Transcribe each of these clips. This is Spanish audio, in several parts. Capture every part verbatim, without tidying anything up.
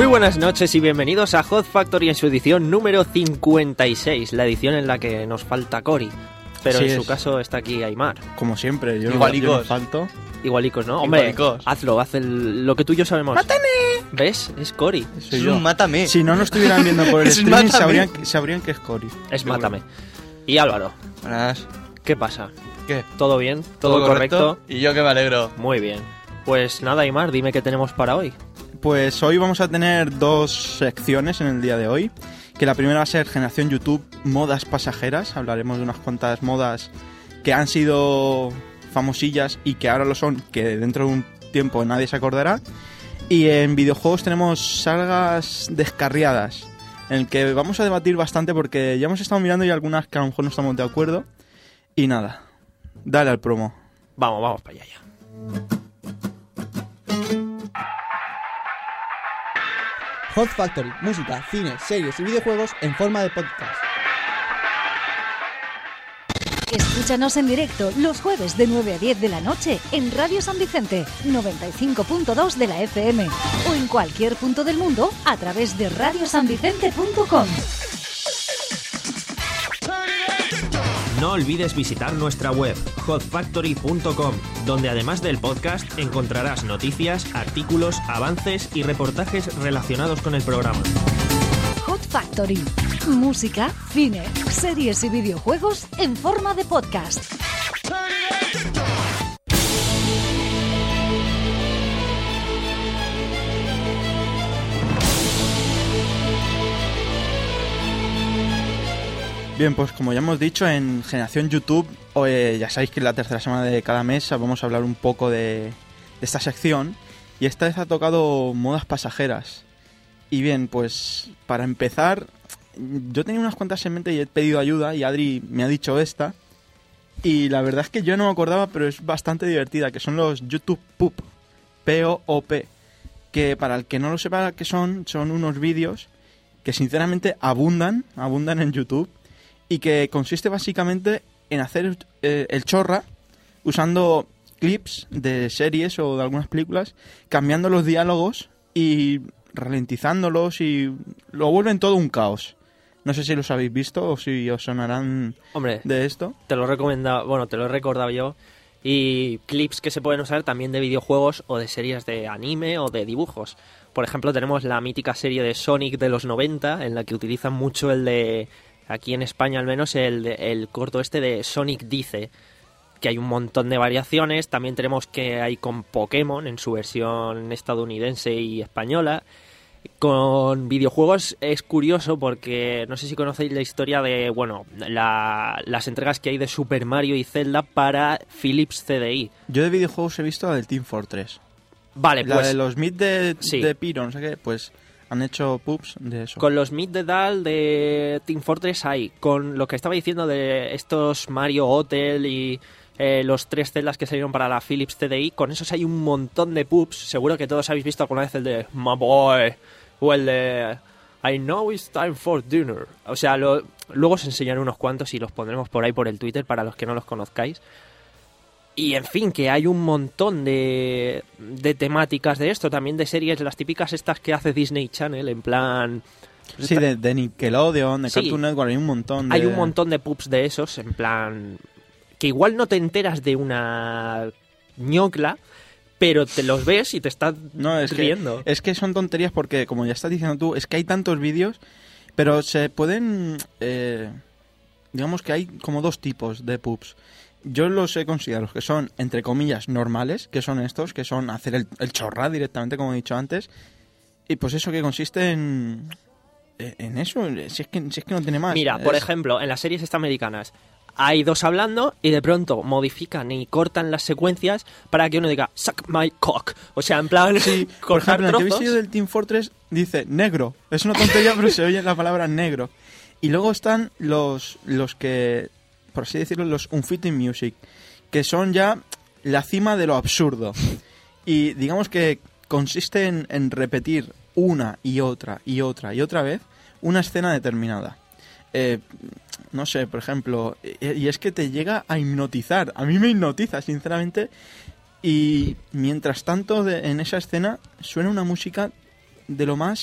Muy buenas noches y bienvenidos a Hot Factory en su edición número cincuenta y seis, la edición en la que nos falta Cory. Pero sí en es. su caso está aquí Aimar. Como siempre, yo, Igualicos. no, yo no falto. Igualicos, ¿no? Hombre, Igualicos. hazlo, haz el- lo que tú y yo sabemos. ¡Mátame! ¿Ves? Es Cory. Soy Es yo. un mátame. Si no nos estuvieran viendo por el Es un streaming, mátame. sabrían, sabrían que es Cory. Es Mátame. Y Álvaro, Buenas. ¿qué pasa? ¿Qué? ¿Todo bien? ¿Todo, correcto? Y yo que me alegro. Muy bien. Pues nada, Aimar, dime qué tenemos para hoy. Pues hoy vamos a tener dos secciones en el día de hoy. Que la primera va a ser Generación YouTube, modas pasajeras. Hablaremos de unas cuantas modas que han sido famosillas y que ahora lo son, que dentro de un tiempo nadie se acordará. Y en videojuegos tenemos sagas descarriadas, en el que vamos a debatir bastante porque ya hemos estado mirando y algunas que a lo mejor no estamos de acuerdo. Y nada, dale al promo. Vamos, vamos para allá ya. Hot Factory, música, cine, series y videojuegos en forma de podcast. Escúchanos en directo los jueves de nueve a diez de la noche en Radio San Vicente, noventa y cinco punto dos de la F M o en cualquier punto del mundo a través de radio san vicente punto com. No olvides visitar nuestra web, hot factory punto com, donde además del podcast encontrarás noticias, artículos, avances y reportajes relacionados con el programa. Hot Factory, música, cine, series y videojuegos en forma de podcast. Bien, pues como ya hemos dicho, en Generación YouTube, eh, ya sabéis que en la tercera semana de cada mes vamos a hablar un poco de, de esta sección. Y esta vez ha tocado modas pasajeras. Y bien, pues para empezar, yo tenía unas cuantas en mente y he pedido ayuda y Adri me ha dicho esta. Y la verdad es que yo no me acordaba, pero es bastante divertida, que son los YouTube Poop, P O O P. Que para el que no lo sepa qué son, son unos vídeos que sinceramente abundan, abundan en YouTube. Y que consiste básicamente en hacer eh, el chorra usando clips de series o de algunas películas, cambiando los diálogos y ralentizándolos y lo vuelven todo un caos. No sé si los habéis visto o si os sonarán Hombre, de esto. te lo he recomendado, bueno, te lo he recordado yo. Y clips que se pueden usar también de videojuegos o de series de anime o de dibujos. Por ejemplo, tenemos la mítica serie de Sonic de los noventa, en la que utilizan mucho el de... Aquí en España al menos el, el corto este de Sonic Dice, que hay un montón de variaciones. También tenemos que hay con Pokémon en su versión estadounidense y española. Con videojuegos es curioso porque no sé si conocéis la historia de, bueno, la, las entregas que hay de Super Mario y Zelda para Philips C D I. Yo de videojuegos he visto la del Team Fortress. Vale, La pues de los Meet de, sí. de Pyro, no sé qué, pues han hecho pubs de eso. con los Meet the Dal de Team Fortress hay. Con lo que estaba diciendo de estos Mario Hotel y eh, los tres Zeldas que salieron para la Philips C D I, con esos hay un montón de pubs. Seguro que todos habéis visto alguna vez el de My Boy o el de I Know It's Time for Dinner. O sea, lo, luego os enseñaré unos cuantos y los pondremos por ahí por el Twitter para los que no los conozcáis. Y en fin, que hay un montón de, de temáticas de esto, también de series, las típicas estas que hace Disney Channel, en plan... Sí, de, de Nickelodeon, de Sí. Cartoon Network, hay un montón de... Hay un montón de pubs de esos, en plan... Que igual no te enteras de una ñocla, pero te los ves y te estás No, es riendo. Que, es que son tonterías porque, como ya estás diciendo tú, es que hay tantos vídeos, pero se pueden... Eh, digamos que hay como dos tipos de pubs. Yo los he considerado los que son, entre comillas, normales, que son estos, que son hacer el, el chorra directamente, como he dicho antes. Y pues eso que consiste en... En eso, si es que, si es que no tiene más. Mira, por Es- ejemplo, en las series estas americanas hay dos hablando y de pronto modifican y cortan las secuencias para que uno diga suck my cock. O sea, en plan, Sí, por cortar ejemplo, en el que he trozos. visto yo del Team Fortress dice negro. Es una tontería, pero se oye la palabra negro. Y luego están los, los que, por así decirlo, los unfitting music, que son ya la cima de lo absurdo. Y digamos que consiste en, en repetir una y otra y otra y otra vez una escena determinada. Eh, no sé, por ejemplo, y es que te llega a hipnotizar. A mí me hipnotiza, sinceramente. Y mientras tanto, de, en esa escena suena una música de lo más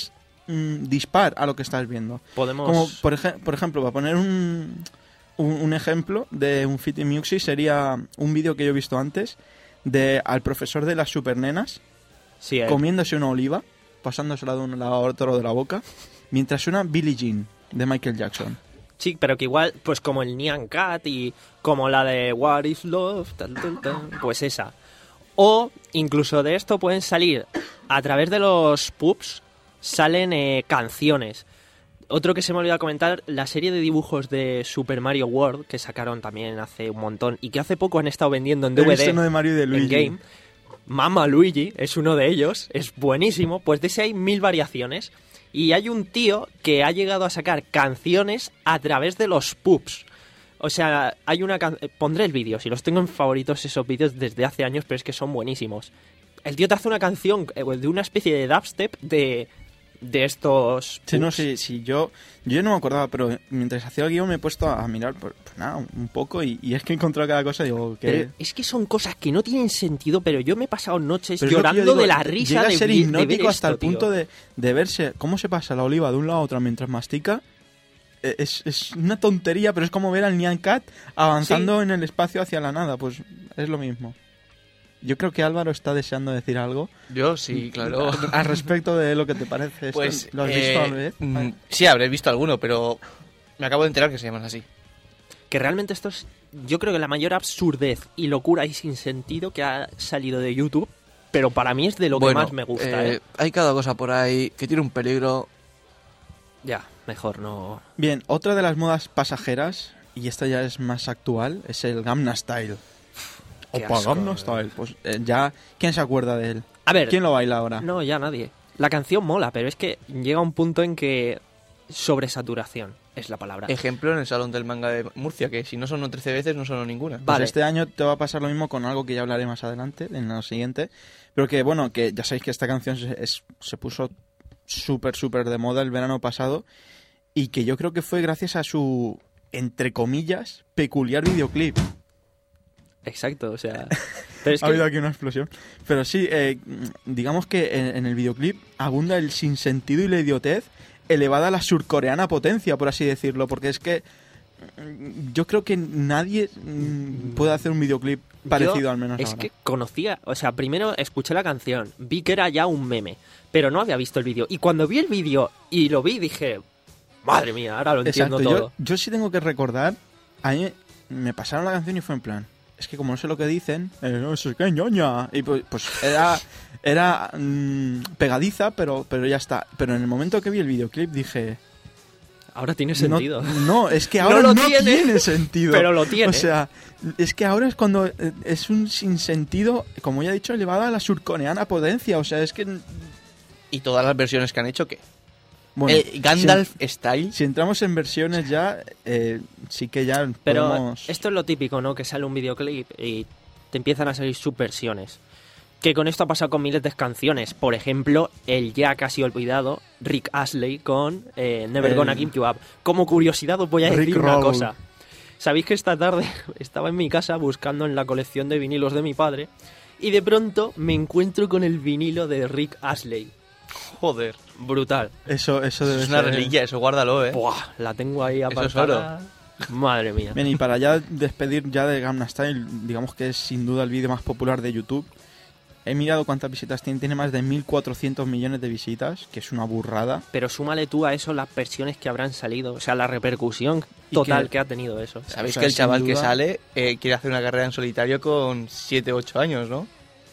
mm, dispar a lo que estás viendo. Podemos... Como, por, ej- por ejemplo, para poner un, un, un ejemplo de un Fit in Music, sería un vídeo que yo he visto antes de al profesor de las supernenas Sí, eh. comiéndose una oliva, pasándosela de un lado a otro de la boca, mientras suena Billie Jean de Michael Jackson. Sí, pero que igual, pues como el Nyan Cat y como la de What is Love, tal, tal, tal, pues esa. O incluso de esto pueden salir, a través de los pubs, salen eh, canciones. Otro que se me olvidó comentar, la serie de dibujos de Super Mario World, que sacaron también hace un montón y que hace poco han estado vendiendo en He D V visto D, uno de Mario y de en Luigi. Game. Mama Luigi es uno de ellos, es buenísimo, pues de ese hay mil variaciones. Y hay un tío que ha llegado a sacar canciones a través de los pubs. O sea, hay una can- pondré el vídeo, si los tengo en favoritos esos vídeos desde hace años, pero es que son buenísimos. El tío te hace una canción eh, de una especie de dubstep de, de estos Sí, no, pubs. sí, sí, yo, yo no me acordaba, pero mientras hacía el guión me he puesto a mirar, pues, pues nada, un poco, y, y es que he encontrado cada cosa y digo que... Pero es que son cosas que no tienen sentido, pero yo me he pasado noches Pero es lo que yo llorando digo, de la risa llega de, a ser vi- de ver hipnótico hasta esto, el punto tío. de, de verse cómo se pasa la oliva de un lado a otro mientras mastica. Eh, Es, es una tontería, pero es como ver al Nyan Cat avanzando en el espacio hacia la nada, pues es lo mismo. Yo creo que Álvaro está deseando decir algo Yo sí, claro. al, al respecto de lo que te parece esto. Pues, ¿Lo has eh, visto alguna vez? mm, sí, habré visto alguno, pero me acabo de enterar que se llaman así. Que realmente esto es, yo creo que la mayor absurdez y locura y sin sentido que ha salido de YouTube, pero para mí es de lo Bueno, que más me gusta, eh, ¿eh? Hay cada cosa por ahí que tiene un peligro. Ya, mejor no... Bien, otra de las modas pasajeras, y esta ya es más actual, es el Gangnam Style. Qué Opa, asco, Gangnam eh. Style. Pues eh, ya, ¿quién se acuerda de él? A ver, ¿Quién lo baila ahora? no, ya nadie. La canción mola, pero es que llega un punto en que sobresaturación es la palabra. Ejemplo en el Salón del Manga de Murcia, que si no sonó trece veces, no sonó ninguna. Pues Vale. este año te va a pasar lo mismo con algo que ya hablaré más adelante, en lo siguiente. Pero que, bueno, que ya sabéis que esta canción se, es- se puso súper, súper de moda el verano pasado. Y que yo creo que fue gracias a su, entre comillas, peculiar videoclip. Exacto, o sea... Pero es Ha habido que... aquí una explosión. Pero sí, eh, digamos que en, en el videoclip abunda el sinsentido y la idiotez elevada a la surcoreana potencia, por así decirlo. Porque es que mm, yo creo que nadie mm, puede hacer un videoclip parecido Yo al menos es ahora. que conocía, o sea, primero escuché la canción, vi que era ya un meme, pero no había visto el vídeo. Y cuando vi el vídeo y lo vi, dije, madre mía, ahora lo entiendo Exacto, todo. yo, yo sí tengo que recordar, a mí me pasaron la canción y fue en plan, es que como no sé lo que dicen, eh, no sé qué ñoña, y pues, pues era, era mm, pegadiza, pero, pero ya está. Pero en el momento que vi el videoclip dije... Ahora tiene no- sentido. No, es que No ahora lo no, tiene, tiene, sentido. pero lo tiene. O sea, es que ahora es cuando eh, es un sinsentido, como ya he dicho, elevado a la surcoreana potencia. O sea, es que... Y todas las versiones que han hecho, ¿qué? Bueno, Eh, Gandalf Style. Si entramos en versiones ya, eh, sí que ya Pero podemos... esto es lo típico, ¿no? Que sale un videoclip y te empiezan a salir subversiones. Que con esto ha pasado con miles de canciones. Por ejemplo, el ya casi olvidado Rick Astley con eh, Never El- Gonna Give You Up. Como curiosidad os voy a Rick decir una Roll. cosa. Sabéis que esta tarde estaba en mi casa buscando en la colección de vinilos de mi padre y de pronto me encuentro con el vinilo de Rick Astley. Joder. Brutal. Eso, eso debe Es una ser- reliquia, eso guárdalo, ¿eh? Buah, la tengo ahí Eso es apartada. Madre mía. Bien, y para ya despedir ya de Gangnam Style, digamos que es sin duda el vídeo más popular de YouTube. He mirado cuántas visitas tiene, tiene más de mil cuatrocientos millones de visitas, que es una burrada. Pero súmale tú a eso las versiones que habrán salido, o sea, la repercusión Y total que- que, ha tenido eso. Sabéis O sea, que el sin chaval que duda- sale eh, quiere hacer una carrera en solitario con siete u ocho años, ¿no?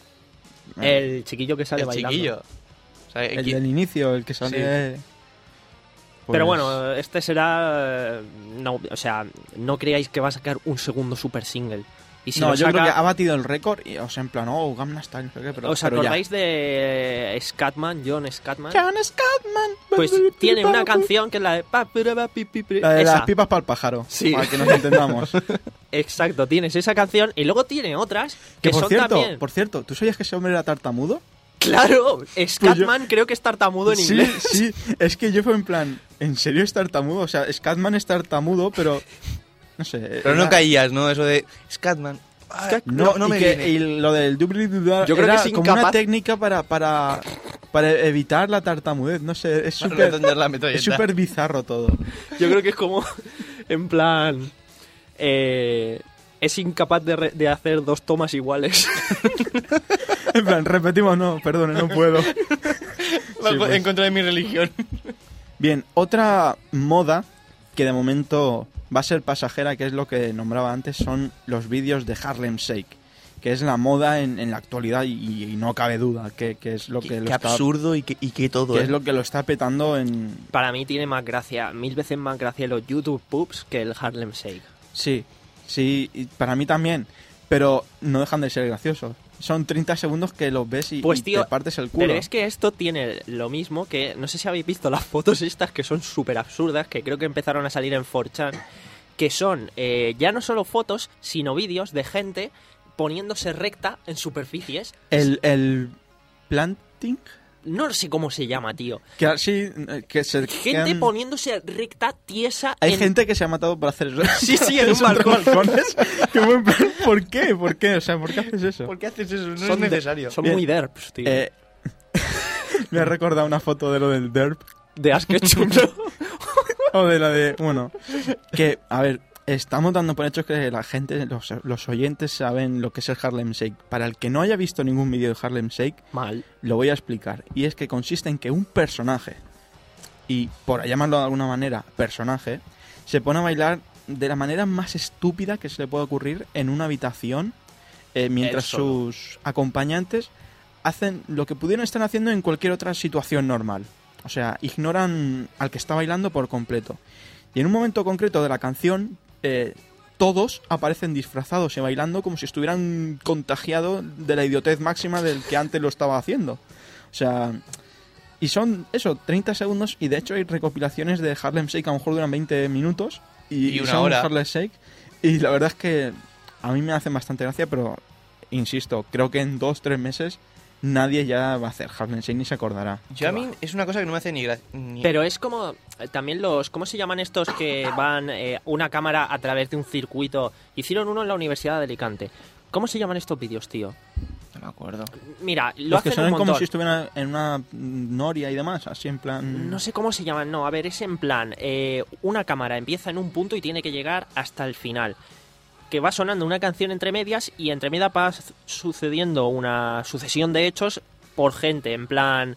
El chiquillo que sale el bailando. chiquillo. O sea, El qui- del inicio, el que sale... Pues- Pero bueno, este será... eh, No, o sea, no creáis que va a sacar un segundo super single. Y si no, lo yo saca, creo que ha batido el récord y, o sea, en plan, oh, Gangnam Style, no sé qué, pero, ¿os pero ya. acordáis de Scatman, John Scatman? John Scatman. Pues tiene una canción que es la de... pa, pira, pa, pi, pi, pi, La de esa. las pipas para el pájaro, Sí. para que nos entendamos. Exacto, tienes esa canción y luego tiene otras que, Que por son cierto, también... por cierto, ¿tú sabías que ese hombre era tartamudo? Claro, Scatman creo que es tartamudo en sí, inglés. sí, es que yo fue en plan, ¿en serio es tartamudo? O sea, Scatman es tartamudo, pero... No sé. Pero no era- caías, ¿no? Eso de Scatman. Ay, No, no y me que- viene. y lo del doobly-doo Yo creo era que es como una incapaz- técnica para, para para evitar la tartamudez, no sé, es Para no súper encender la metralleta. es súper bizarro todo. Yo creo que es como, en plan, eh, es incapaz de, re- de hacer dos tomas iguales. En plan, repetimos, no, perdón, no puedo. Va Sí, pues. en contra de mi religión. Bien, otra moda que de momento va a ser pasajera, que es lo que nombraba antes, son los vídeos de Harlem Shake, que es la moda en, en la actualidad y, y no cabe duda que, que es lo que Qué, lo qué está, absurdo y qué, y qué todo, que ¿eh? es lo que lo está petando en... Para mí tiene más gracia, mil veces más gracia los YouTube Poops que el Harlem Shake. Sí, sí, y para mí también, pero no dejan de ser graciosos. Son treinta segundos que los ves y, Pues y tío, te partes el culo. pero es que esto tiene lo mismo que, no sé si habéis visto las fotos estas que son súper absurdas, que creo que empezaron a salir en cuatro chan, que son eh, ya no solo fotos, sino vídeos de gente poniéndose recta en superficies. El, el planting, No sé cómo se llama, tío. que así, eh, que se Gente quedan- poniéndose recta, tiesa. Hay en... gente que se ha matado por hacer eso. Sí, sí, en un Eso entre balcón. balcones. Que fue en plan, ¿por qué? ¿Por qué? O sea, ¿por qué haces eso? ¿Por qué haces eso? No son es de- necesario. son Bien. muy derps, tío. Eh, me ha recordado una foto de lo del derp. De Ask Ketchum, ¿no? O de la de... Bueno, que, a ver, estamos dando por hecho que la gente, los, los oyentes saben lo que es el Harlem Shake. Para el que no haya visto ningún vídeo de Harlem Shake, Mal. lo voy a explicar. Y es que consiste en que un personaje, y por llamarlo de alguna manera, personaje, se pone a bailar de la manera más estúpida que se le puede ocurrir en una habitación, eh, mientras Él solo. sus acompañantes hacen lo que pudieran estar haciendo en cualquier otra situación normal. O sea, ignoran al que está bailando por completo. Y en un momento concreto de la canción, eh, todos aparecen disfrazados y bailando como si estuvieran contagiados de la idiotez máxima del que antes lo estaba haciendo. O sea, y son eso, treinta segundos, y de hecho hay recopilaciones de Harlem Shake, a lo mejor duran veinte minutos, y, Y una son hora. Harlem Shake, y la verdad es que a mí me hacen bastante gracia, pero insisto, creo que en dos, tres meses nadie ya va a hacer Harlem Shake ni se acordará. Yo a mí es una cosa que no me hace ni gracia. Pero es como eh, también los, ¿cómo se llaman estos que van eh, una cámara a través de un circuito? Hicieron uno en la Universidad de Alicante. ¿Cómo se llaman estos vídeos, tío? No me acuerdo. Mira, lo Los que hacen un suenan montón. como si estuvieran en una noria y demás, así en plan... No sé cómo se llaman, no, a ver, es en plan, eh, una cámara empieza en un punto y tiene que llegar hasta el final. Que va sonando una canción entre medias y entre medias va sucediendo una sucesión de hechos por gente, en plan...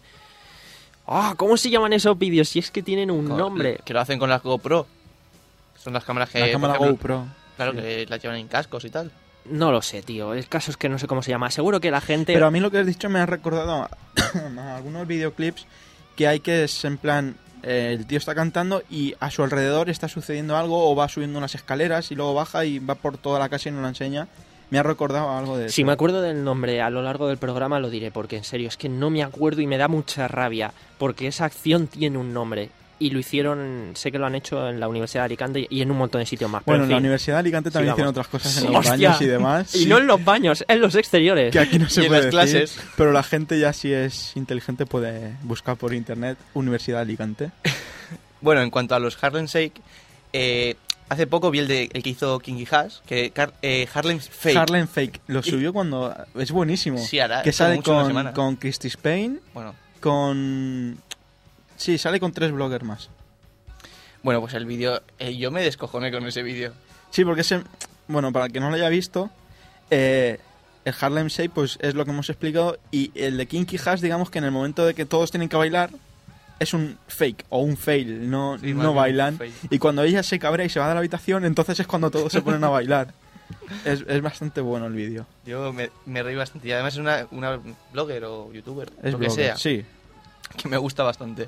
Ah, ¿cómo se llaman esos vídeos? Si es que tienen un Con- nombre. Que lo hacen con las GoPro. Son las cámaras que... la por cámara ejemplo, GoPro. Claro, Sí. que las llevan en cascos y tal. No lo sé, tío. El caso es que no sé cómo se llama. Seguro que la gente... Pero a mí lo que has dicho me ha recordado a, a algunos videoclips que hay que es en plan... eh, el tío está cantando y a su alrededor está sucediendo algo, o va subiendo unas escaleras y luego baja y va por toda la casa y no la enseña. Me ha recordado algo de eso. Si me acuerdo del nombre a lo largo del programa lo diré, porque en serio es que no me acuerdo y me da mucha rabia, porque esa acción tiene un nombre y lo hicieron, sé que lo han hecho en la Universidad de Alicante y en un montón de sitios más. Pero Bueno, en en la fin. Universidad de Alicante también Sigamos. hicieron otras cosas en Sí, los hostia. baños y demás. Y sí, no en los baños, en los exteriores. que aquí no se Y en puede las decir, clases. pero la gente ya si es inteligente puede buscar por internet Universidad de Alicante. Bueno, en cuanto a los Harlem Shake, eh, hace poco vi el, de, el que hizo Kingy Hash, que Car- eh, Harlem Fake. Harlem Fake lo subió cuando es buenísimo. Sí, hará que como sale mucho una con, semana. con Christy Spain, Bueno, con... Sí, sale con tres bloggers más. bueno, pues el vídeo... eh, yo me descojoné con ese vídeo. Sí, porque ese... Bueno, para el que no lo haya visto, eh, el Harlem Shake pues es lo que hemos explicado, y el de Kinky Hash, digamos que en el momento de que todos tienen que bailar, es un fake o un fail, no, Sí, más no bien un bailan. fail. Y cuando ella se cabrea y se va de la habitación, entonces es cuando todos se ponen a bailar. Es, es bastante bueno el vídeo. Yo me, me reí bastante. Y además es una, una blogger o youtuber, Es lo que blogger, sea, sí. que me gusta bastante.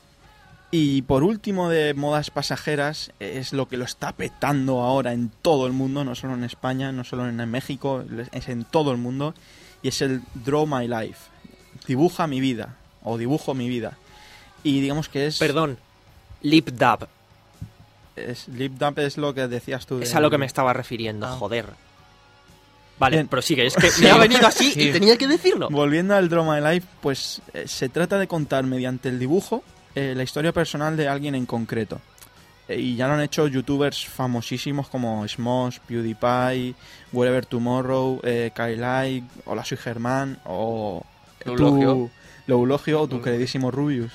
Y por último de modas pasajeras, es lo que lo está petando ahora en todo el mundo, no solo en España, no solo en México, es en todo el mundo, y es el Draw My Life. Dibuja mi vida, o dibujo mi vida. Y digamos que es... Perdón, lip dub. Es, lip dub es lo que decías tú. Es del- a lo que me estaba refiriendo, Ah. joder. Vale, Bien. prosigue, es que me ha venido así Sí. y tenía que decirlo. Volviendo al Draw My Life, pues eh, se trata de contar mediante el dibujo eh, la historia personal de alguien en concreto. Eh, y ya lo han hecho youtubers famosísimos como Smosh, PewDiePie, Wherever Tomorrow, eh, Kylai, Hola Soy Germán, o Eulogio. tú, Lo eulogio o tu queridísimo Rubius.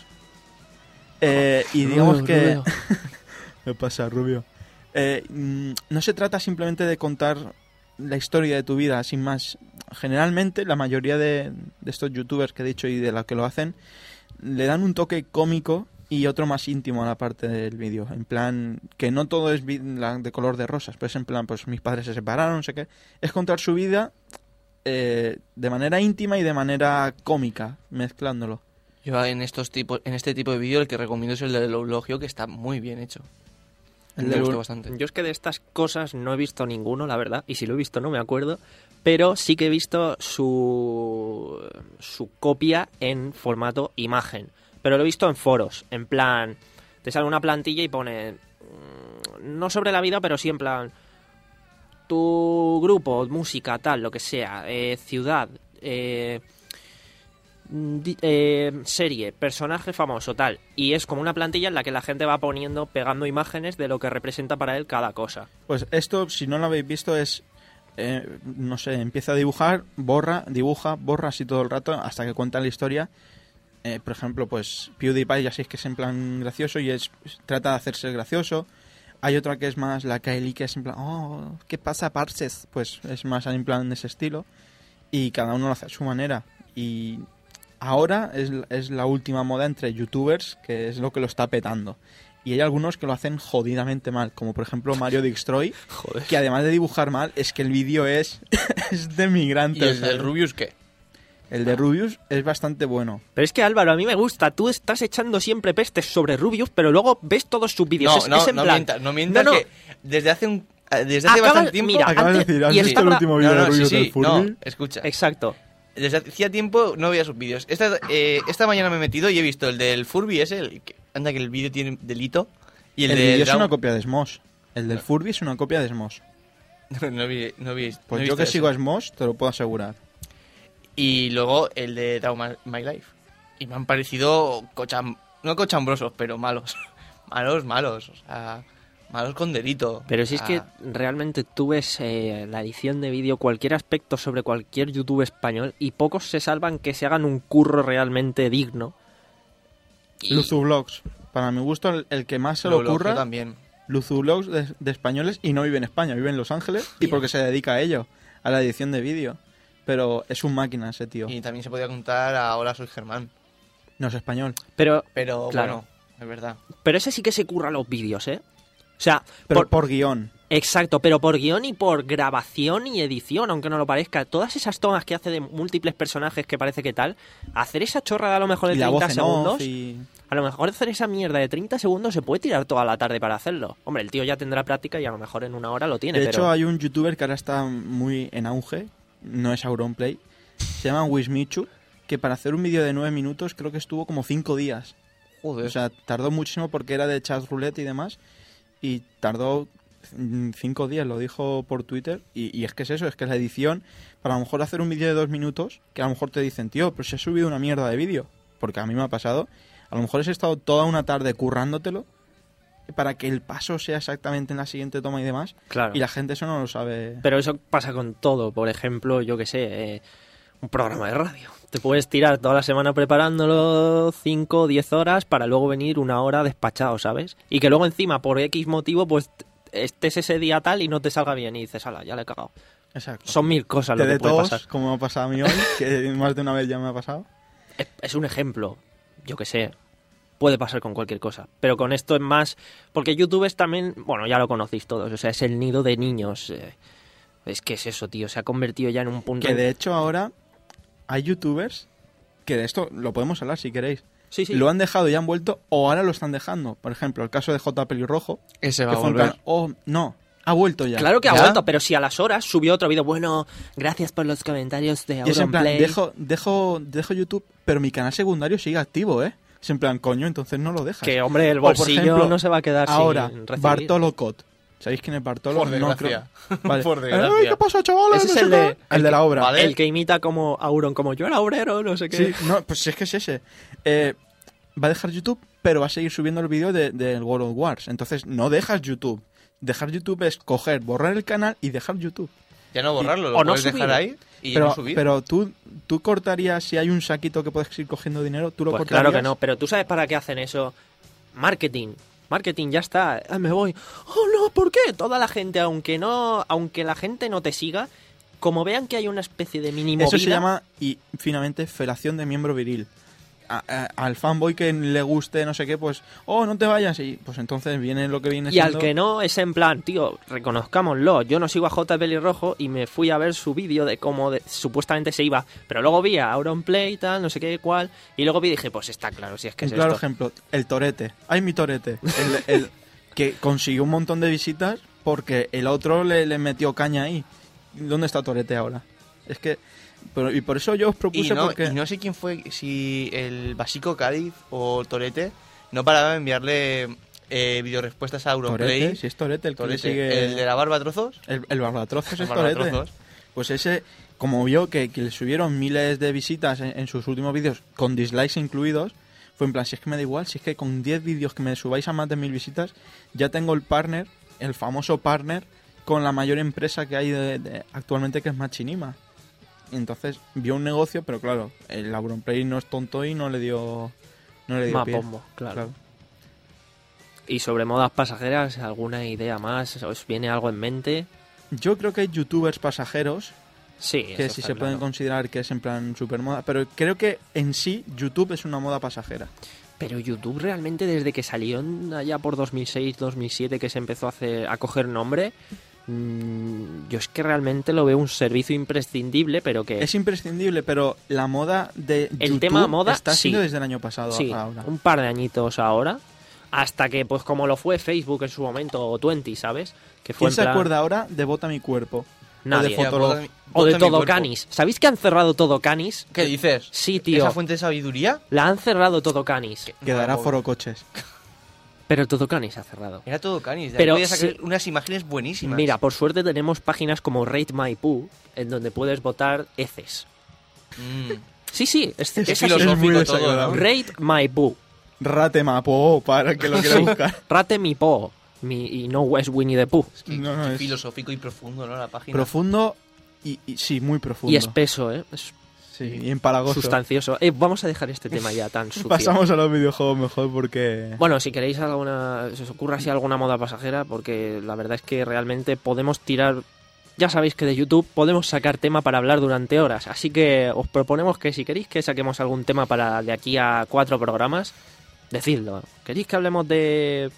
Eh, y digamos Rubio, que... Rubio. Me pasa, Rubio. Eh, mm, no se trata simplemente de contar la historia de tu vida, sin más. Generalmente, la mayoría de, de estos youtubers que he dicho y de los que lo hacen, le dan un toque cómico y otro más íntimo a la parte del vídeo. En plan, que no todo es vi- la- de color de rosas, pues en plan, pues mis padres se separaron, no sé qué. Es contar su vida eh, de manera íntima y de manera cómica, mezclándolo. Yo en estos tipos, en este tipo de vídeo el que recomiendo es el del eulogio, que está muy bien hecho. El Me del gustó eul- bastante. Yo es que de estas cosas no he visto ninguno, la verdad, y si lo he visto no me acuerdo, pero sí que he visto su, su copia en formato imagen. Pero lo he visto en foros, en plan, te sale una plantilla y pone, mm, no sobre la vida, pero sí en plan, tu grupo, música, tal, lo que sea, eh, ciudad, eh, di- eh, serie, personaje famoso, tal. Y es como una plantilla en la que la gente va poniendo, pegando imágenes de lo que representa para él cada cosa. Pues esto, si no lo habéis visto, es... eh, no sé, empieza a dibujar, borra, dibuja, borra así todo el rato hasta que cuenta la historia. Eh, por ejemplo, pues PewDiePie ya sabéis que es en plan gracioso y es trata de hacerse gracioso. Hay otra que es más la Kylie, que es en plan, oh, ¿qué pasa, parces? Pues es más en plan de ese estilo. Y cada uno lo hace a su manera. Y ahora es, es la última moda entre youtubers, que es lo que lo está petando. Y hay algunos que lo hacen jodidamente mal, como por ejemplo Mario Destroy, que además de dibujar mal, es que el vídeo es, es de ¿Y migrantes. el del ¿sabes? Rubius qué? El de Rubius es bastante bueno. Pero es que Álvaro, a mí me gusta, tú estás echando siempre pestes sobre Rubius, pero luego ves todos sus vídeos. No, es, no, es en no plan, mientas, no mientas No, no. que desde hace un eh, desde hace Acaba- bastante tiempo... mira, Acabas de antes- decir, ¿has y visto está el gra- último no, vídeo no, de sí, Rubius sí, del Furby? no, escucha. Exacto. Desde hacía tiempo no veía sus vídeos. Esta, eh, esta mañana me he metido y he visto el del Furby ese, el que, anda que el vídeo tiene delito. Y el, El del vídeo es Dragon- una copia de Smosh. El del Furby es una copia de Smosh. no vi, no vi, no Pues he yo visto que ese. sigo a Smosh, te lo puedo asegurar. Y luego el de Draw My, My Life. Y me han parecido cocham, no cochambrosos, pero malos. malos, malos. O sea, malos con delito. Pero si es O que sea, realmente tú ves eh, la edición de vídeo, cualquier aspecto sobre cualquier YouTube español, y pocos se salvan que se hagan un curro realmente digno. Y- Luzublogs. Para mi gusto, el, el que más se le lo elogio ocurra, también. Luzublogs de, de españoles y no vive en España, vive en Los Ángeles y porque se dedica a ello, a la edición de vídeo. Pero es un máquina ese tío. Y también se podía contar a Hola, soy Germán. No es español. Pero, Pero Claro. bueno, es verdad. pero ese sí que se curra los vídeos, ¿eh? O sea, Pero por- por, guión. exacto, pero por guión y por grabación y edición, aunque no lo parezca. Todas esas tomas que hace de múltiples personajes que parece que tal, hacer esa chorrada a lo mejor de Y la voz treinta en segundos, off y... a lo mejor hacer esa mierda de treinta segundos se puede tirar toda la tarde para hacerlo. Hombre, el tío ya tendrá práctica y a lo mejor en una hora lo tiene, De pero... hecho, hay un youtuber que ahora está muy en auge, no es Auronplay, se llama Wismichu, que para hacer un vídeo de nueve minutos creo que estuvo como cinco días. Joder. O sea, tardó muchísimo porque era de chat roulette y demás, y tardó mm, cinco días, lo dijo por Twitter, y, y es que es eso, es que la edición, para a lo mejor hacer un vídeo de dos minutos, que a lo mejor te dicen, tío, pero si has subido una mierda de vídeo, porque a mí me ha pasado, a lo mejor has estado toda una tarde currándotelo, para que el paso sea exactamente en la siguiente toma y demás, Claro. y la gente eso no lo sabe. Pero eso pasa con todo. Por ejemplo, yo que sé, eh, un programa de radio. Te puedes tirar toda la semana preparándolo cinco o diez horas para luego venir una hora despachado, ¿sabes? Y que luego encima, por X motivo, pues estés ese día tal y no te salga bien y dices, ala, ya le he cagado. Exacto. Son mil cosas Te lo que de puede tos, pasar. como me ha pasado a mí hoy, que más de una vez ya me ha pasado. Es, es un ejemplo, yo que sé. Puede pasar con cualquier cosa. Pero con esto es más... Porque YouTube es también... Bueno, ya lo conocéis todos. O sea, es el nido de niños. eh. Es que es eso, tío. Se ha convertido ya en un punto... Que de hecho ahora hay youtubers que de esto lo podemos hablar si queréis. Sí, sí. Lo han dejado y han vuelto o ahora lo están dejando. Por ejemplo, el caso de J. Pelirrojo. Ese va que a fue un volver. plan, oh, no, ha vuelto ya. Claro que ha ¿Ya? vuelto, pero si a las horas subió otro vídeo. Bueno, gracias por los comentarios de Y es en plan, Auronplay. dejo, dejo, dejo YouTube, pero mi canal secundario sigue activo, ¿eh? Es en plan, coño, entonces no lo dejas. Que, hombre, el O, por bolsillo ejemplo, no se va a quedar ahora, sin recibir. Bartolo Cot. ¿Sabéis quién es Bartolo? Por No desgracia. creo. Vale. Por desgracia. ¡Ay, qué pasa, chavales! Ese No es sé el qué. de- El el de que- la obra. Vale. El que imita como Auron, como yo era obrero, no sé qué. Sí, no, pues es que es ese. Eh, va a dejar YouTube, pero va a seguir subiendo el vídeo del de, World of Wars. Entonces, no dejas YouTube. Dejar YouTube es coger, borrar el canal y dejar YouTube. Ya no borrarlo, lo o no puedes dejar subir. ahí y Pero, no subir. pero tú, tú cortarías, si hay un saquito que puedes ir cogiendo dinero, ¿tú lo Pues cortarías? claro que no, pero ¿tú sabes para qué hacen eso? Marketing. Marketing, ya está. Ah, me voy. Oh, no, ¿por qué? Toda la gente, aunque no, aunque la gente no te siga, como vean que hay una especie de mini movida... Eso se llama, y finalmente, felación de miembro viril. A- a- al fanboy que le guste no sé qué, pues, oh, no te vayas, y pues entonces viene lo que viene Y al siendo... que no, es en plan, tío, reconozcámoslo. Yo no sigo a J Pelirrojo y me fui a ver su vídeo de cómo de- supuestamente se iba. Pero luego vi a Auronplay y tal, no sé qué, cuál. Y luego vi y dije, pues está claro, si es que Un es claro esto. ejemplo, el Torete. Ay, mi Torete. El, el que consiguió un montón de visitas porque el otro le, le metió caña ahí. ¿Dónde está Torete ahora? Es que... Pero, y por eso yo os Y propuse no, porque... y no sé quién fue, si el Básico Cádiz o Torete no paraba de enviarle eh, videorespuestas a Auronplay. Torete, si es Torete el que le Torete, sigue... el de la barba a trozos. El, el barbatrozos El es Torete. barbatrozos. Pues ese, como vio que, que le subieron miles de visitas en, en sus últimos vídeos, con dislikes incluidos, fue en plan, si es que me da igual, si es que con diez vídeos que me subáis a más de mil visitas, ya tengo el partner, el famoso partner, con la mayor empresa que hay de, de- actualmente, que es Machinima. Y entonces vio un negocio, pero claro, el Auronplay no es tonto y no le dio, no le dio Más pie. bombo, claro. Claro. Y sobre modas pasajeras, ¿alguna idea más? ¿Os viene algo en mente? Yo creo que hay youtubers pasajeros Sí, que eso sí está se pueden claro. considerar que es en plan super moda, pero creo que en sí YouTube es una moda pasajera. Pero YouTube realmente desde que salió en- allá por dos mil seis, dos mil siete, que se empezó a, hacer, a coger nombre, mmm, yo es que realmente lo veo un servicio imprescindible, pero que... Es imprescindible, pero la moda de El YouTube tema moda, está sí. siendo desde el año pasado sí, a ahora. un par de añitos ahora, hasta que, pues como lo fue Facebook en su momento, o veinte, ¿sabes? Que fue ¿Quién en se plan- acuerda ahora de Bota mi cuerpo? Nadie. O de Fotolog. Bota mi- O de bota mi Todo cuerpo. Canis. ¿Sabéis que han cerrado Todo Canis? ¿Qué dices? Sí, tío. ¿Esa fuente de sabiduría? La han cerrado Todo Canis. Quedará No, Foro Coches. Pero Todo Canis ha cerrado. Era todo Canis. De Pero ahí podías sacar sí. unas imágenes buenísimas. Mira, por suerte tenemos páginas como Rate My Poo, en donde puedes votar heces. Mm. Sí, sí, es, Qué es así. filosófico muy todo, ¿no? desagradable. Rate My Poo. Rate Mapo, para el que lo quiera Sí. buscar. Rate mi po. Mi, y no es Winnie the Pooh. Qué, No, no, qué es- filosófico y profundo, ¿no? La página. Profundo y, y- sí, muy profundo. Y espeso, ¿eh? Es Sí, y empalagoso. sustancioso. Eh, vamos a dejar este tema ya tan sucio. Pasamos a los videojuegos mejor porque... Bueno, si queréis alguna, si os ocurra así alguna moda pasajera, porque la verdad es que realmente podemos tirar, ya sabéis que de YouTube podemos sacar tema para hablar durante horas, así que os proponemos que si queréis que saquemos algún tema para de aquí a cuatro programas, decidlo. ¿Queréis que hablemos de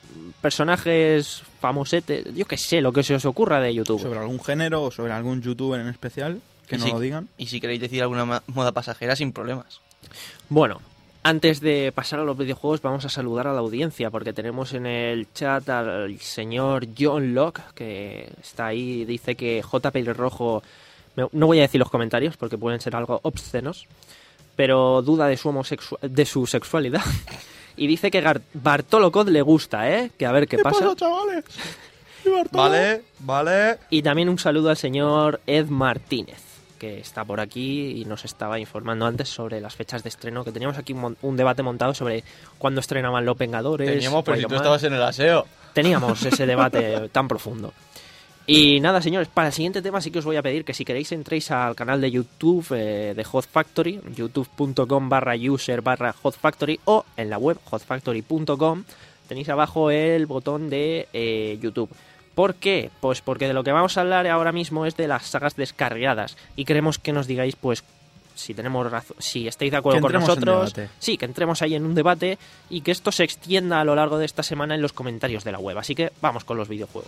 personajes famosetes? Yo qué sé, lo que se os ocurra de YouTube. sobre algún género o sobre algún youtuber en especial, que Y no si- lo digan. Y si queréis decir alguna ma- moda pasajera, sin problemas. Bueno, antes de pasar a los videojuegos vamos a saludar a la audiencia porque tenemos en el chat al señor John Locke que está ahí, dice que J. Pelirrojo, me- no voy a decir los comentarios porque pueden ser algo obscenos, pero duda de su, homosexu- de su sexualidad y dice que Gar- Bartolo Cod le gusta, ¿eh? Que a ver qué pasa. chavales? ¿Y Bartolo? Vale, vale. Y también un saludo al señor Ed Martínez, que está por aquí y nos estaba informando antes sobre las fechas de estreno, que teníamos aquí un, mon- un debate montado sobre cuándo estrenaban Los Vengadores. Teníamos, pero si Iron tú Man. estabas en el aseo. Teníamos ese debate tan profundo. Y nada, señores, para el siguiente tema sí que os voy a pedir que si queréis entréis al canal de YouTube eh, de Hot Factory, youtube.com barra user barra Hot Factory, o en la web hot factory punto com tenéis abajo el botón de eh, YouTube. ¿Por qué? Pues porque de lo que vamos a hablar ahora mismo es de las sagas descargadas y queremos que nos digáis pues si tenemos razón, si estáis de acuerdo Que con entremos en nosotros, debate. sí, que entremos ahí en un debate y que esto se extienda a lo largo de esta semana en los comentarios de la web. Así que vamos con los videojuegos.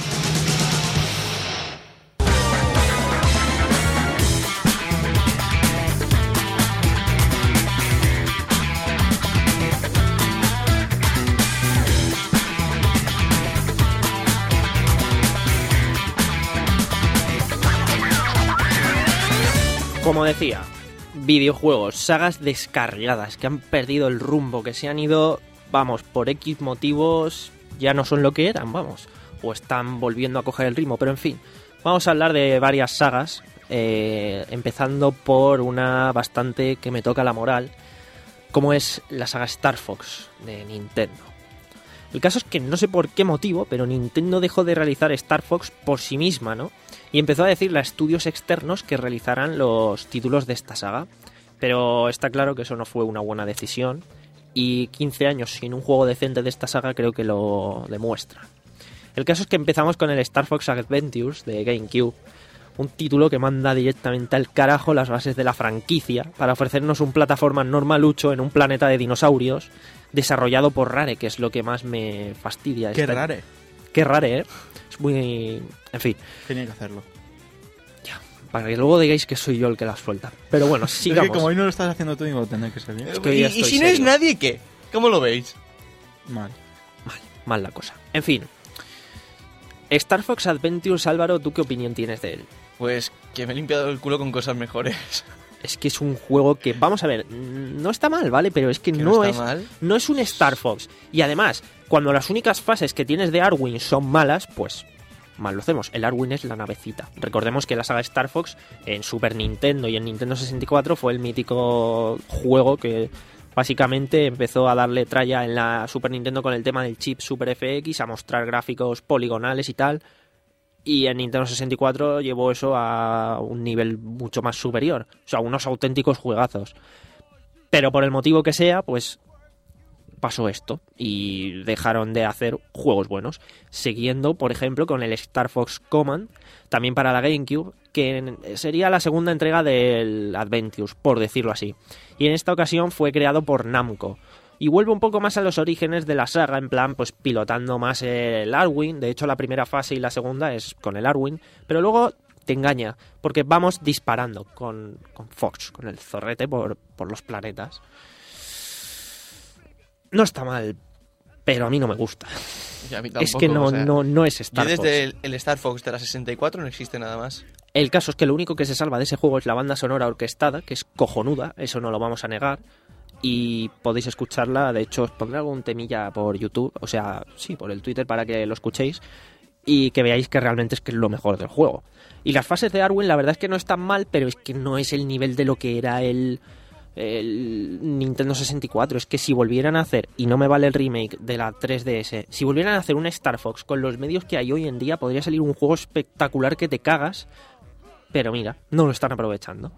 Como decía, videojuegos, sagas descargadas que han perdido el rumbo, que se han ido, vamos, por X motivos, ya no son lo que eran, vamos, o están volviendo a coger el ritmo, pero en fin, vamos a hablar de varias sagas, eh, empezando por una bastante que me toca la moral, como es la saga Star Fox de Nintendo. El caso es que no sé por qué motivo, pero Nintendo dejó de realizar Star Fox por sí misma, ¿no? Y empezó a decirle a estudios externos que realizaran los títulos de esta saga. Pero está claro que eso no fue una buena decisión, y quince años sin un juego decente de esta saga creo que lo demuestra. El caso es que empezamos con el Star Fox Adventures de GameCube, un título que manda directamente al carajo las bases de la franquicia para ofrecernos un plataforma normalucho en un planeta de dinosaurios desarrollado por Rare, que es lo que más me fastidia. Qué Esta- Rare. Qué Rare, ¿eh? Es muy... En fin, Tenía que hacerlo. para que luego digáis que soy yo el que las suelta. Pero bueno, Es sigamos. que como hoy no lo estás haciendo tú, digo, tendré que ser bien. Es que hoy ¿Y, ya y estoy si no es serio. nadie, qué? ¿Cómo lo veis? Mal. Mal la cosa. En fin. Star Fox Adventures, Álvaro, ¿tú qué opinión tienes de él? Pues que me he limpiado el culo con cosas mejores. Es que es un juego que, vamos a ver, no está mal, ¿vale? Pero es que, Que no, no está es mal. no es un Star Fox. Y además, cuando las únicas fases que tienes de Arwing son malas, pues mal lo hacemos. El Arwing es la navecita. Recordemos que la saga Star Fox en Super Nintendo y en Nintendo sesenta y cuatro fue el mítico juego que básicamente empezó a darle tralla en la Super Nintendo con el tema del chip Super F X, a mostrar gráficos poligonales y tal. Y en Nintendo sesenta y cuatro llevó eso a un nivel mucho más superior. O sea, unos auténticos juegazos. Pero por el motivo que sea, pues pasó esto y dejaron de hacer juegos buenos. Siguiendo, por ejemplo, con el Star Fox Command, también para la GameCube, que sería la segunda entrega del Adventures, por decirlo así. Y en esta ocasión fue creado por Namco. Y vuelve un poco más a los orígenes de la saga, en plan, pues pilotando más el Arwing. De hecho, la primera fase y la segunda es con el Arwing. Pero luego te engaña, porque vamos disparando con, con Fox, con el zorrete por, por los planetas. No está mal, pero a mí no me gusta. Y a mí es tampoco, que no, o sea, no, no es Yo Star Fox. desde el, el Star Fox de la sesenta y cuatro no existe nada más. El caso es que lo único que se salva de ese juego es la banda sonora orquestada, que es cojonuda, eso no lo vamos a negar. Y podéis escucharla, de hecho os pondré algún temilla por YouTube, o sea, sí, por el Twitter para que lo escuchéis y que veáis que realmente es que es lo mejor del juego. Y las fases de Arwing la verdad es que no están mal, pero es que no es el nivel de lo que era el, el Nintendo sesenta y cuatro. Es que si volvieran a hacer, y no me vale el remake de la tres D S, si volvieran a hacer un Star Fox con los medios que hay hoy en día, podría salir un juego espectacular que te cagas, pero mira, no lo están aprovechando.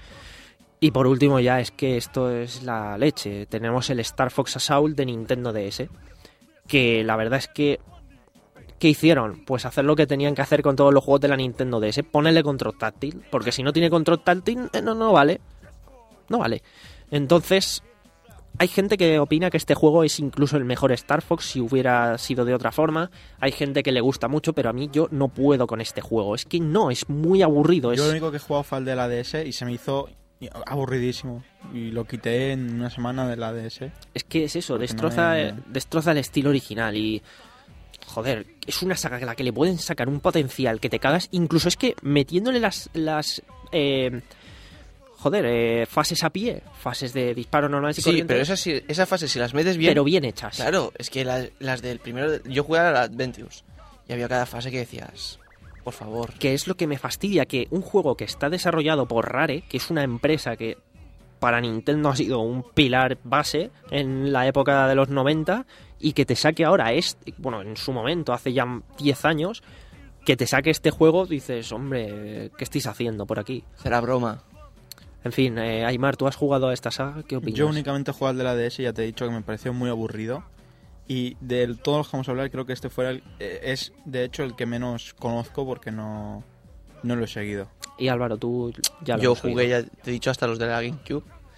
Y por último ya es que esto es la leche. Tenemos el Star Fox Assault de Nintendo D S, que la verdad es que... ¿qué hicieron? Pues hacer lo que tenían que hacer con todos los juegos de la Nintendo D S, ponerle control táctil, porque si no tiene control táctil, eh, no, no vale. No vale. Entonces, hay gente que opina que este juego es incluso el mejor Star Fox si hubiera sido de otra forma. Hay gente que le gusta mucho, pero a mí yo no puedo con este juego. Es que no, es muy aburrido. Es... Yo lo único que he jugado fue el de la D S y se me hizo aburridísimo. Y lo quité en una semana de la D S. Es que es eso, Porque destroza, no me- destroza el estilo original y... Joder, es una saga a la que le pueden sacar un potencial que te cagas. Incluso es que metiéndole las... las eh, joder, eh, fases a pie, fases de disparo normales y Sí, corrientes, pero esa, sí- esa fase, si las metes bien... pero bien hechas. Claro, es que las, las del primero... Yo jugué a la Adventures y había cada fase que decías... Por favor. Que es lo que me fastidia, que un juego que está desarrollado por Rare, que es una empresa que para Nintendo ha sido un pilar base en la época de los noventa, y que te saque ahora este, bueno, en su momento, hace ya diez años, que te saque este juego, dices, hombre, ¿qué estáis haciendo por aquí? Será broma. En fin, eh, Aymar, ¿tú has jugado a esta saga? ¿Qué opinas? Yo únicamente he jugado al de la D S y ya te he dicho que me pareció muy aburrido. Y de todos los que vamos a hablar, creo que este fuera el, eh, es de hecho el que menos conozco porque no, no lo he seguido. Y Álvaro, tú ya lo Yo hemos jugué, oído. ya te he dicho, hasta los de la GameCube.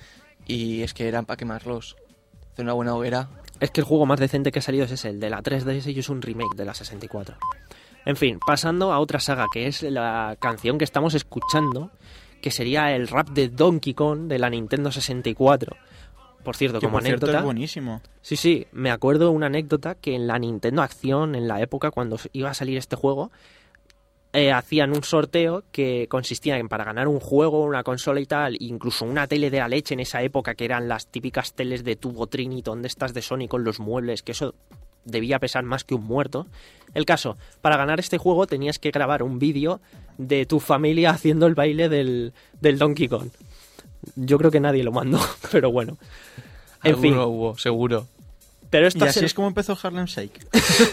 Y es que eran para quemarlos. Hacer una buena hoguera. Es que el juego más decente que ha salido es ese, el de la tres D S, y es un remake de la sesenta y cuatro. En fin, pasando a otra saga, que es la canción que estamos escuchando, que sería el rap de Donkey Kong de la Nintendo sesenta y cuatro. Por cierto, Que como por cierto anécdota... es buenísimo. Sí, sí, me acuerdo una anécdota que en la Nintendo Acción, en la época cuando iba a salir este juego, eh, hacían un sorteo que consistía en, para ganar un juego, una consola y tal, incluso una tele de la leche en esa época, que eran las típicas teles de tubo Triniton de estas de Sony con los muebles, que eso debía pesar más que un muerto. El caso, para ganar este juego tenías que grabar un vídeo de tu familia haciendo el baile del, del Donkey Kong. Yo creo que nadie lo mandó, pero bueno. En fin, Alguno hubo, seguro. Pero esto, Y así se- es como empezó Harlem Shake.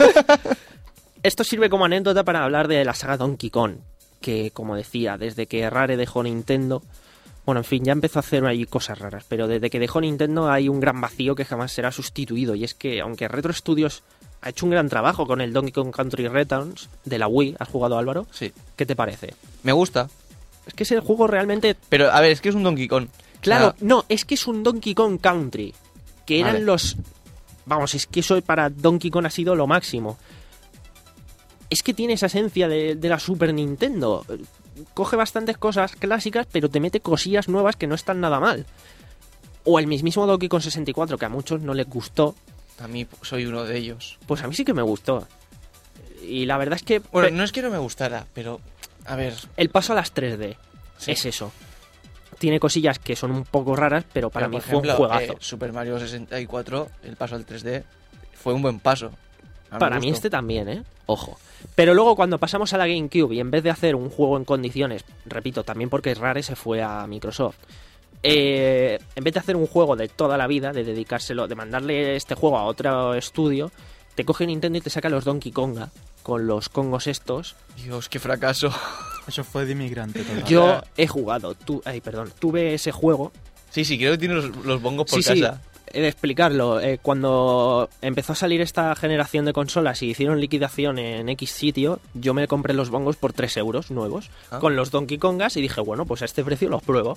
esto sirve como anécdota para hablar de la saga Donkey Kong, que, como decía, desde que Rare dejó Nintendo... Bueno, en fin, ya empezó a hacer ahí cosas raras, pero desde que dejó Nintendo hay un gran vacío que jamás será sustituido, y es que, aunque Retro Studios ha hecho un gran trabajo con el Donkey Kong Country Returns de la Wii, ¿has jugado, Álvaro? Sí. ¿Qué te parece? Me gusta. Es que ese juego realmente... Pero, a ver, es que es un Donkey Kong. Claro, O sea, no, es que es un Donkey Kong Country, que eran Vale. los... Vamos, es que eso para Donkey Kong ha sido lo máximo. Es que tiene esa esencia de, de la Super Nintendo. Coge bastantes cosas clásicas, pero te mete cosillas nuevas que no están nada mal. O el mismísimo Donkey Kong sesenta y cuatro, que a muchos no les gustó, a mí soy uno de ellos. pues a mí sí que me gustó. Y la verdad es que Bueno, pe- no es que no me gustara, pero... A ver... el paso a las tres D Sí. es eso. Tiene cosillas que son un poco raras, pero para pero, mí por fue un ejemplo, juegazo. eh, Super Mario sesenta y cuatro, el paso al tres D, fue un buen paso. A mi Para mí gusto. este también, ¿eh? Ojo. Pero luego cuando pasamos a la GameCube y en vez de hacer un juego en condiciones, repito, también porque Rare se fue a Microsoft, eh, en vez de hacer un juego de toda la vida, de dedicárselo, de mandarle este juego a otro estudio, te coge Nintendo y te saca los Donkey Konga, con los Kongos estos. Dios, qué fracaso. Eso fue de inmigrante total. Yo he jugado, tu, ay, perdón, tuve ese juego. Sí, sí, creo que tiene los, los bongos por Sí, sí, casa. he de explicarlo. Eh, cuando empezó a salir esta generación de consolas y hicieron liquidación en X sitio, yo me compré los bongos por tres euros nuevos, Ah. con los Donkey Kongas, y dije, bueno, pues a este precio los pruebo.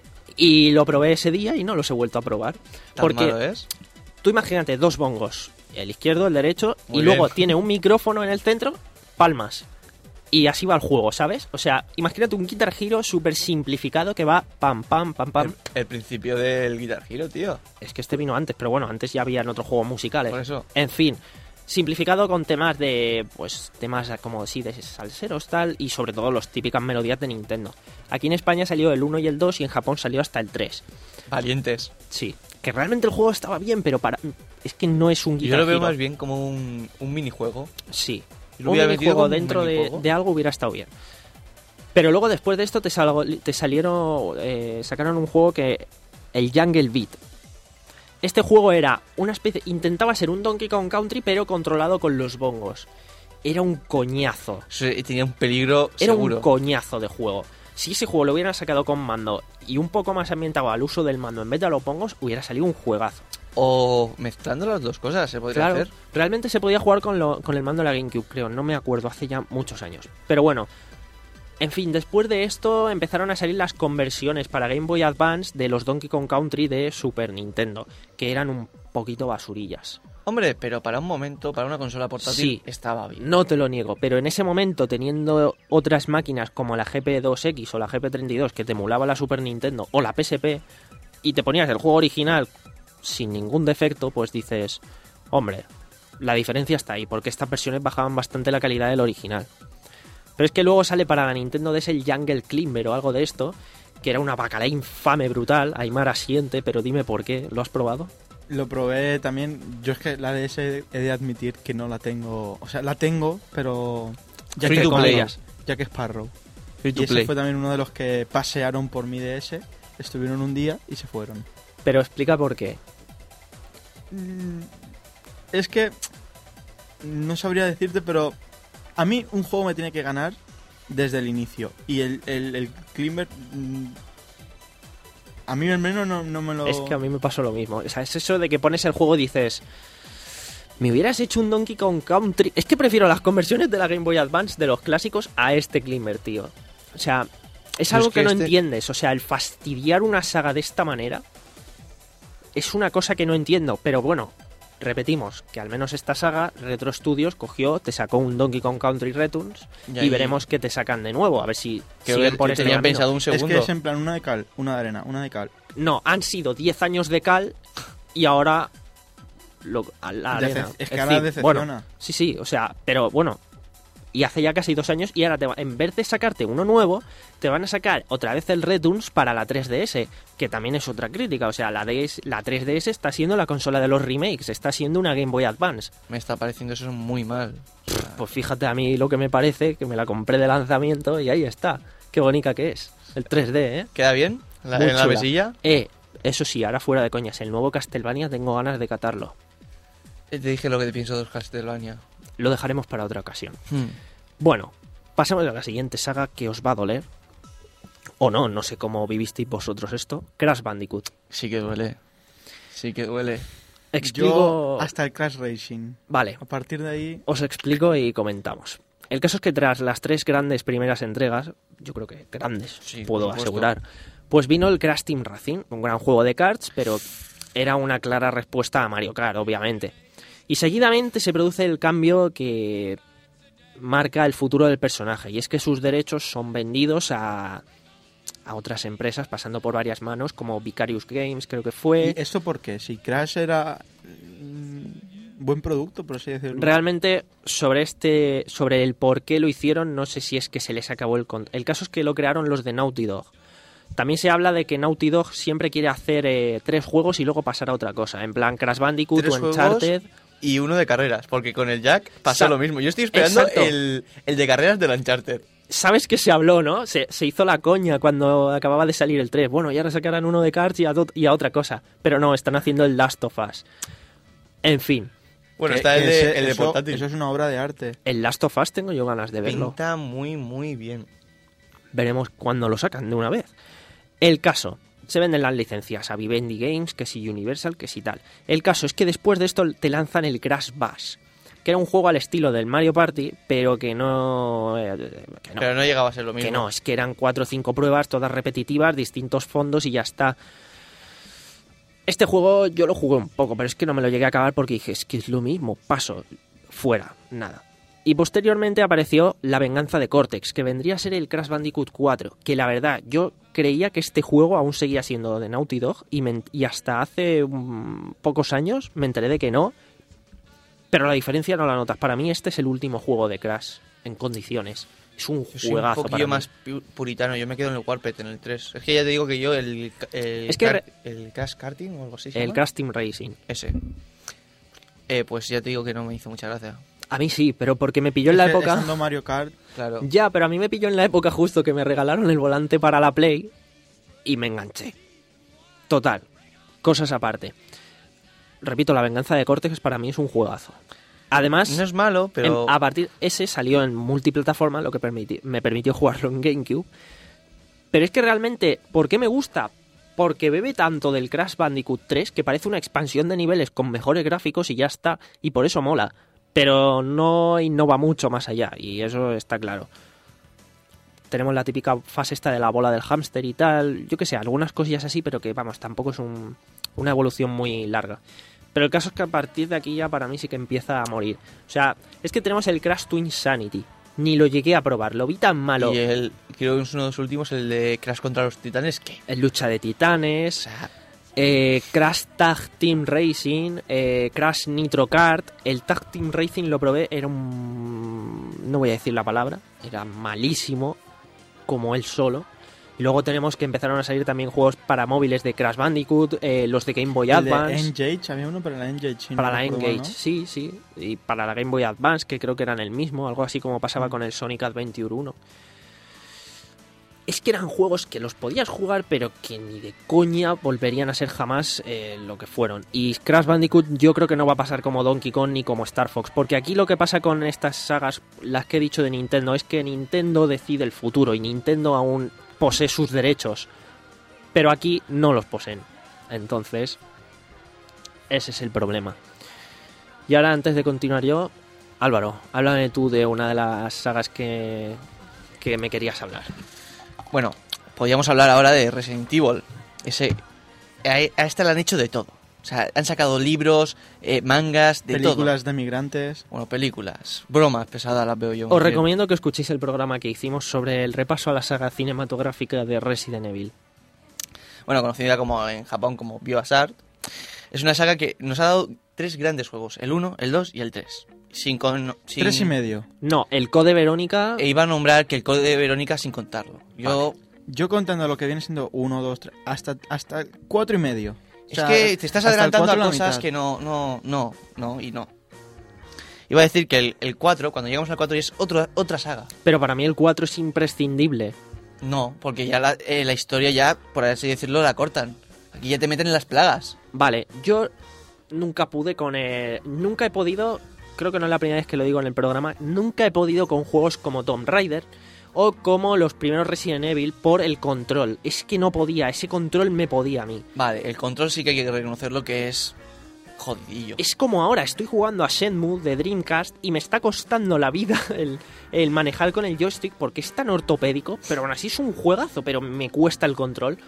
Y lo probé ese día y no los he vuelto a probar. ¿Tan Porque malo es? tú imagínate dos bongos, el izquierdo, el derecho, Muy y luego bien. tiene un micrófono en el centro, palmas. Y así va el juego, ¿sabes? O sea, imagínate un Guitar Hero súper simplificado que va pam, pam, pam, pam. El, el principio del Guitar Hero, tío. Es que este vino antes, pero bueno, antes ya había en otros juegos musicales. Por eso. En fin, simplificado con temas de, pues, temas como sí, de salseros, tal, y sobre todo los típicas melodías de Nintendo. Aquí en España salió el uno y el dos y en Japón salió hasta el tres. Valientes. Sí, que realmente el juego estaba bien, pero para es que no es un Yo Guitar lo veo Hero. más bien como un, un minijuego. Sí, Yo lo un hubiera metido minijuego como un dentro de, minijuego. de algo hubiera estado bien. Pero luego después de esto te, salgo- te salieron, eh, sacaron un juego que, el Jungle Beat. Este juego era una especie, intentaba ser un Donkey Kong Country pero controlado con los bongos. Era un coñazo, Sí, tenía un peligro era seguro. un coñazo de juego. Si ese juego lo hubieran sacado con mando y un poco más ambientado al uso del mando en vez de a los bongos, hubiera salido un juegazo. O mezclando las dos cosas se podría Claro, hacer. realmente se podía jugar con, lo- con el mando de la GameCube, creo, no me acuerdo, hace ya muchos años. Pero bueno, en fin, después de esto empezaron a salir las conversiones para Game Boy Advance de los Donkey Kong Country de Super Nintendo, que eran un poquito basurillas. Hombre, pero para un momento, para una consola portátil, Sí. estaba bien. No te lo niego, pero en ese momento, teniendo otras máquinas como la G P dos X o la G P treinta y dos que te emulaba la Super Nintendo o la P S P, y te ponías el juego original sin ningún defecto, pues dices, hombre, la diferencia está ahí, porque estas versiones bajaban bastante la calidad del original. Pero es que luego sale para la Nintendo D S el Jungle Climber o algo de esto, que era una bacala infame brutal, Aymar asiente, pero dime por qué, ¿lo has probado? Lo probé también. Yo es que la D S he de admitir que no la tengo. O sea, la tengo, pero. Ya Free que to play. Sparrow, ya que Sparrow. Free to Y ese play. fue también uno de los que pasearon por mi D S. Estuvieron un día y se fueron. Pero explica por qué. Mm, Es que. No sabría decirte, pero. A mí un juego me tiene que ganar desde el inicio. Y el, el, el Climber. mm, A mí al menos no, no me lo. Es que a mí me pasó lo mismo. O sea, es eso de que pones el juego y dices, me hubieras hecho un Donkey Kong Country. Es que prefiero las conversiones de la Game Boy Advance de los clásicos a este Climber, tío. O sea, es Yo algo es que, que no este- entiendes. O sea, el fastidiar una saga de esta manera es una cosa que no entiendo. Pero bueno, repetimos que al menos esta saga, Retro Studios cogió, te sacó un Donkey Kong Country Returns Y y, ahí- veremos qué te sacan de nuevo. A ver si Que, siguen que por este tenían camino. pensado un Es segundo. que es en plan una de cal, una de arena, una de cal. No, han sido diez años de cal y ahora lo, a la Dece- arena. es que Es ahora decir, decepciona. bueno, sí, sí, o sea, pero bueno, y hace ya casi dos años y ahora te va- en vez de sacarte uno nuevo, te van a sacar otra vez el Returns para la tres D S, que también es otra crítica, o sea, la, D S, la tres D S está siendo la consola de los remakes, está siendo una Game Boy Advance. Me está pareciendo eso muy mal. O sea, Pues fíjate a mí lo que me parece, que me la compré de lanzamiento y ahí está, qué bonita que es, el tres D, ¿eh? ¿Queda bien? La, Muy en la chula. mesilla. Eh, eso sí, ahora fuera de coñas, el nuevo Castlevania tengo ganas de catarlo. Te dije lo que pienso de los Castlevania. Lo dejaremos para otra ocasión. Hmm. Bueno, pasamos a la siguiente saga que os va a doler. O no, no sé cómo vivisteis vosotros esto. Crash Bandicoot. Sí que duele. Sí que duele. Explico... Yo hasta el Crash Racing. Vale, A partir de ahí... os explico y comentamos. El caso es que tras las tres grandes primeras entregas, yo creo que grandes, Sí, puedo por supuesto. asegurar, pues vino el Crash Team Racing, un gran juego de karts, pero era una clara respuesta a Mario Kart, obviamente. Y seguidamente se produce el cambio que marca el futuro del personaje, y es que sus derechos son vendidos a, a otras empresas, pasando por varias manos, como Vicarious Games, creo que fue. ¿Y esto por qué? Si Crash era mm, buen producto, por así decirlo. Realmente sobre este sobre el por qué lo hicieron no sé si es que se les acabó el con- el caso es que lo crearon los de Naughty Dog. También se habla de que Naughty Dog siempre quiere hacer eh, tres juegos y luego pasar a otra cosa, en plan Crash Bandicoot Tres o juegos Uncharted. Y uno de carreras, porque con el Jack pasó Sa- lo mismo. Yo estoy esperando Exacto. el, el de carreras del Uncharted. ¿Sabes que se habló, no? Se, se hizo la coña cuando acababa de salir el tres. Bueno, ya ahora sacarán uno de karts y a, do- y a otra cosa. Pero no, están haciendo el Last of Us. En fin, Bueno, Que- está el que de, ese- el de eso, portátil. eso es una obra de arte. el Last of Us tengo yo ganas de verlo. Pinta muy, muy bien. Veremos cuándo lo sacan de una vez. El caso, se venden las licencias a Vivendi Games, que si Universal, que si tal. El caso es que después de esto te lanzan el Crash Bash, que era un juego al estilo del Mario Party, pero que no... eh, que no, Pero no llegaba a ser lo mismo. que no, es que eran cuatro o cinco pruebas, todas repetitivas, distintos fondos y ya está. Este juego yo lo jugué un poco, pero es que no me lo llegué a acabar porque dije, es que es lo mismo, paso, fuera, nada. Y posteriormente apareció La venganza de Cortex, que vendría a ser el Crash Bandicoot cuatro, que la verdad, yo creía que este juego aún seguía siendo de Naughty Dog y, me, y hasta hace um, pocos años me enteré de que no, pero la diferencia no la notas. Para mí este es el último juego de Crash en condiciones. Es un Yo soy un juegazo para poquillo mí. más pu- puritano. Yo me quedo en el Warped, en el tres. Es que ya te digo que yo el, el, Es que car- re- el Crash Karting o algo así se El llama. Crash Team Racing. Ese. Eh, pues ya te digo que no me hizo mucha gracia. A mí sí, pero porque me pilló en la Es que época... estando Mario Kart, Claro. Ya, pero a mí me pilló en la época justo que me regalaron el volante para la Play y me enganché. Total, cosas aparte. Repito, La venganza de Cortex para mí es un juegazo. Además, No es malo, pero... en- a partir ese salió en multiplataforma, lo que permiti- me permitió jugarlo en GameCube. Pero es que realmente, ¿por qué me gusta? Porque bebe tanto del Crash Bandicoot tres que parece una expansión de niveles con mejores gráficos y ya está, y por eso mola. Pero no innova mucho más allá, y eso está claro. Tenemos la típica fase esta de la bola del hámster y tal, yo que sé, algunas cosillas así, pero que vamos, tampoco es un- una evolución muy larga. Pero el caso es que a partir de aquí ya para mí sí que empieza a morir. O sea, es que tenemos el Crash Twin Sanity. Ni lo llegué a probar, lo vi tan malo. Y el, creo que es uno de los últimos, el de Crash contra los titanes, que... El Lucha de Titanes, eh, Crash Tag Team Racing, eh, Crash Nitro Kart. El Tag Team Racing lo probé, era un... no voy a decir la palabra, era malísimo, como él solo. Y luego tenemos que empezaron a salir también juegos para móviles de Crash Bandicoot, eh, los de Game Boy el de Advance. N-Gage, había uno para la N-Gage. si no Para la recuerdo N-Gage, mal, ¿no? sí, sí. Y para la Game Boy Advance, que creo que eran el mismo, algo así como pasaba con el Sonic Adventure uno. Es que eran juegos que los podías jugar, pero que ni de coña volverían a ser jamás eh, lo que fueron. Y Crash Bandicoot yo creo que no va a pasar como Donkey Kong ni como Star Fox, porque aquí lo que pasa con estas sagas, las que he dicho de Nintendo, es que Nintendo decide el futuro y Nintendo aún posee sus derechos, pero aquí no los poseen. Entonces, ese es el problema. Y ahora, antes de continuar yo, Álvaro, háblame tú de una de las sagas que, que me querías hablar. Bueno, podríamos hablar ahora de Resident Evil. Ese, a, a esta le han hecho de todo. O sea, han sacado libros, eh, mangas, de Películas todo. de migrantes. Bueno, películas. Bromas pesadas las veo yo. Os recomiendo que escuchéis el programa que hicimos sobre el repaso a la saga cinematográfica de Resident Evil. Bueno, conocida como en Japón como Biohazard. Es una saga que nos ha dado tres grandes juegos. El uno, el dos y el tres. Sin con, sin, Tres y medio. No, el Code Verónica... E iba a nombrar que el Código de Verónica sin contarlo. Yo... Yo contando lo que viene siendo uno, dos, tres, hasta, hasta cuatro y medio. O Es sea, que te estás hasta el adelantando a cuatro la cosas mitad. que no, no, no, no y no. Iba a decir que el, el cuatro, cuando llegamos al cuatro, ya es otro, otra saga. Pero para mí el cuatro es imprescindible. No, porque ya la, eh, la historia ya, por así decirlo, la cortan. Aquí ya te meten en las plagas. Vale, yo nunca pude con el... Nunca he podido, creo que no es la primera vez que lo digo en el programa, nunca he podido con juegos como Tomb Raider o como los primeros Resident Evil por el control. Es que no podía, ese control me podía a mí. Vale, el control sí que hay que reconocerlo que es jodidillo. Es como ahora, estoy jugando a Shenmue de Dreamcast y me está costando la vida el, el manejar con el joystick porque es tan ortopédico, pero aún así es un juegazo, pero me cuesta el control.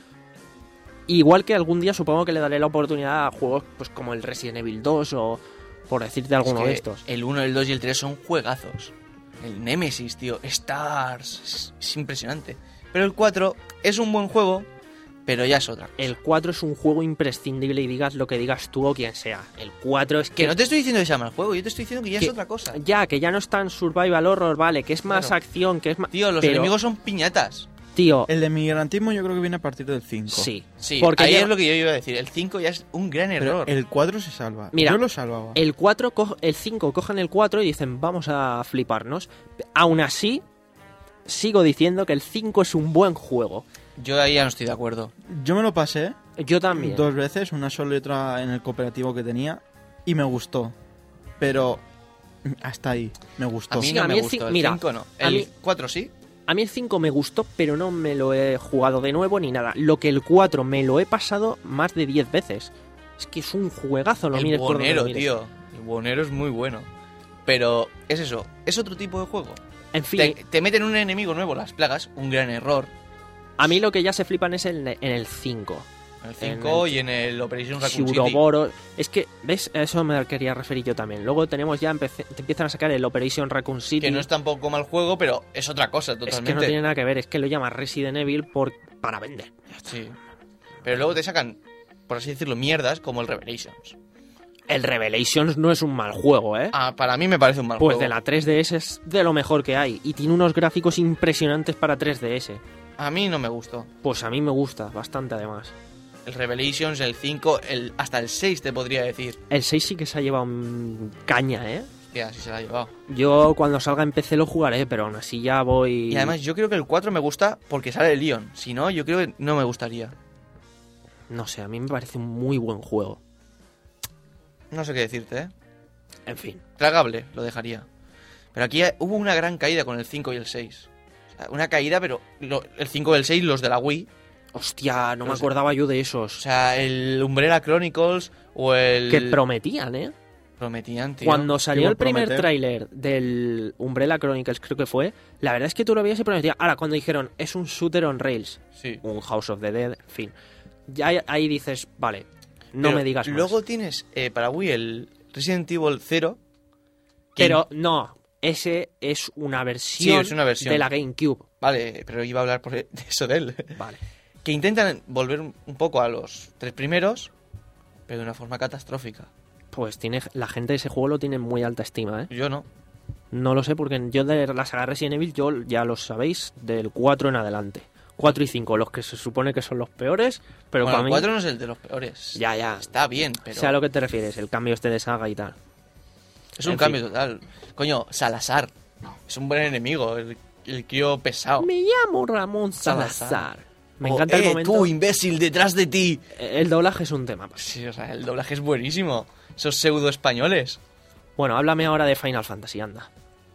Igual que algún día supongo que le daré la oportunidad a juegos pues como el Resident Evil dos o por decirte alguno Es que de estos. El uno, el dos y el tres son juegazos. El Nemesis, tío, Stars, es, es impresionante. Pero el cuatro es un buen juego, pero ya es otra cosa. El cuatro es un juego imprescindible y digas lo que digas tú o quien sea. El cuatro es que... Que no te estoy diciendo que sea mal juego, yo te estoy diciendo que ya que- es otra cosa. Ya, que ya no es tan survival horror, vale, que es más Claro. acción, que es más... Tío, los pero, enemigos son piñatas. Tío, El de migrantismo yo creo que viene a partir del cinco. sí. Sí, porque ahí ya- es lo que yo iba a decir. El cinco ya es un gran Pero error. el cuatro se salva. Mira, yo lo salvaba. El cuatro, co- el cinco cogen el cuatro y dicen, vamos a fliparnos. Aún así, sigo diciendo que el cinco es un buen juego. Yo ahí ya no estoy de acuerdo. Yo me lo pasé Yo también. dos veces, una sola y otra en el cooperativo que tenía, y me gustó. Pero hasta ahí, me gustó. A mí Sí, no a mí me el cin- gustó, el mira, cinco no. a El mí- cuatro sí. A mí el cinco me gustó, pero no me lo he jugado de nuevo ni nada. Lo que el cuatro me lo he pasado más de diez veces. Es que es un juegazo, lo El mires por donde buhonero, lo mires. tío. El buhonero es muy bueno. Pero es eso, es otro tipo de juego. En fin, Te, te meten un enemigo nuevo, las plagas, un gran error. a mí lo que ya se flipan es en, en el cinco. En el cinco En el- y en el Operation Raccoon City. Shuroboro. Es que, ¿ves? A eso me quería referir yo también. Luego tenemos ya, empece- te empiezan a sacar el Operation Raccoon City. Que no es tampoco mal juego, pero es otra cosa Es totalmente. que no tiene nada que ver, es que lo llamas Resident Evil por, para vender. Sí. Pero luego te sacan, por así decirlo, mierdas como el Revelations. El Revelations no es un mal juego, ¿eh? Ah, para mí me parece un mal Pues juego. de la tres D S es de lo mejor que hay. Y tiene unos gráficos impresionantes para tres D S. A mí no me gustó. Pues a mí me gusta bastante además. El Revelations, el cinco, el, hasta el seis te podría decir. El seis sí que se ha llevado un caña, ¿eh? Hostia, así se la ha llevado. Yo cuando salga en P C lo jugaré, pero aún así ya voy... Y además yo creo que el cuatro me gusta porque sale el Leon. Si no, yo creo que no me gustaría. No sé, a mí me parece un muy buen juego. No sé qué decirte, ¿eh? En fin. Tragable, lo dejaría. Pero aquí hubo una gran caída con el cinco y el seis. O sea, una caída, pero lo- el cinco y el seis, los de la Wii. Hostia, no me No sé. acordaba yo de O esos. sea, el Umbrella Chronicles o el... Que prometían, ¿eh? Prometían, tío. Cuando salió buen el primer prometer. tráiler del Umbrella Chronicles, creo que fue, la verdad es que tú lo veías y prometía. Ahora, cuando dijeron, es un shooter on rails, Sí. un House of the Dead, en fin. Ya ahí- ahí dices, vale, no Pero me digas más. Luego tienes eh, para Wii el Resident Evil cero. que- Pero no, ese es una versión, Sí, es una versión. de la GameCube. Vale, pero iba a hablar por de eso de él. Vale. Que intentan volver un un poco a los tres primeros, pero de una forma catastrófica. Pues tiene la gente de ese juego lo tiene en muy alta estima, ¿eh? Yo no. No lo sé porque yo de la saga Resident Evil, yo ya lo sabéis, del cuatro en adelante. cuatro y cinco, los que se supone que son los peores, pero Bueno, para el mí... cuatro no es el de los peores. Ya, ya. Está bien, pero Sé a lo que te refieres, el cambio este de saga y tal. es un en cambio fin. total. Coño, Salazar. Es un buen enemigo, el, el crío pesado. Me llamo Ramón Salazar. Salazar. Me Oh, encanta el eh, momento... tú, imbécil, detrás de ti. El doblaje es un tema. Sí, o sea, el doblaje es buenísimo. Esos pseudo españoles. Bueno, háblame ahora de Final Fantasy, anda.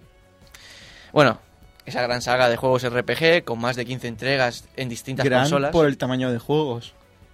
Bueno, esa gran saga de juegos R P G con más de quince entregas en distintas Gran consolas. por el tamaño de juegos.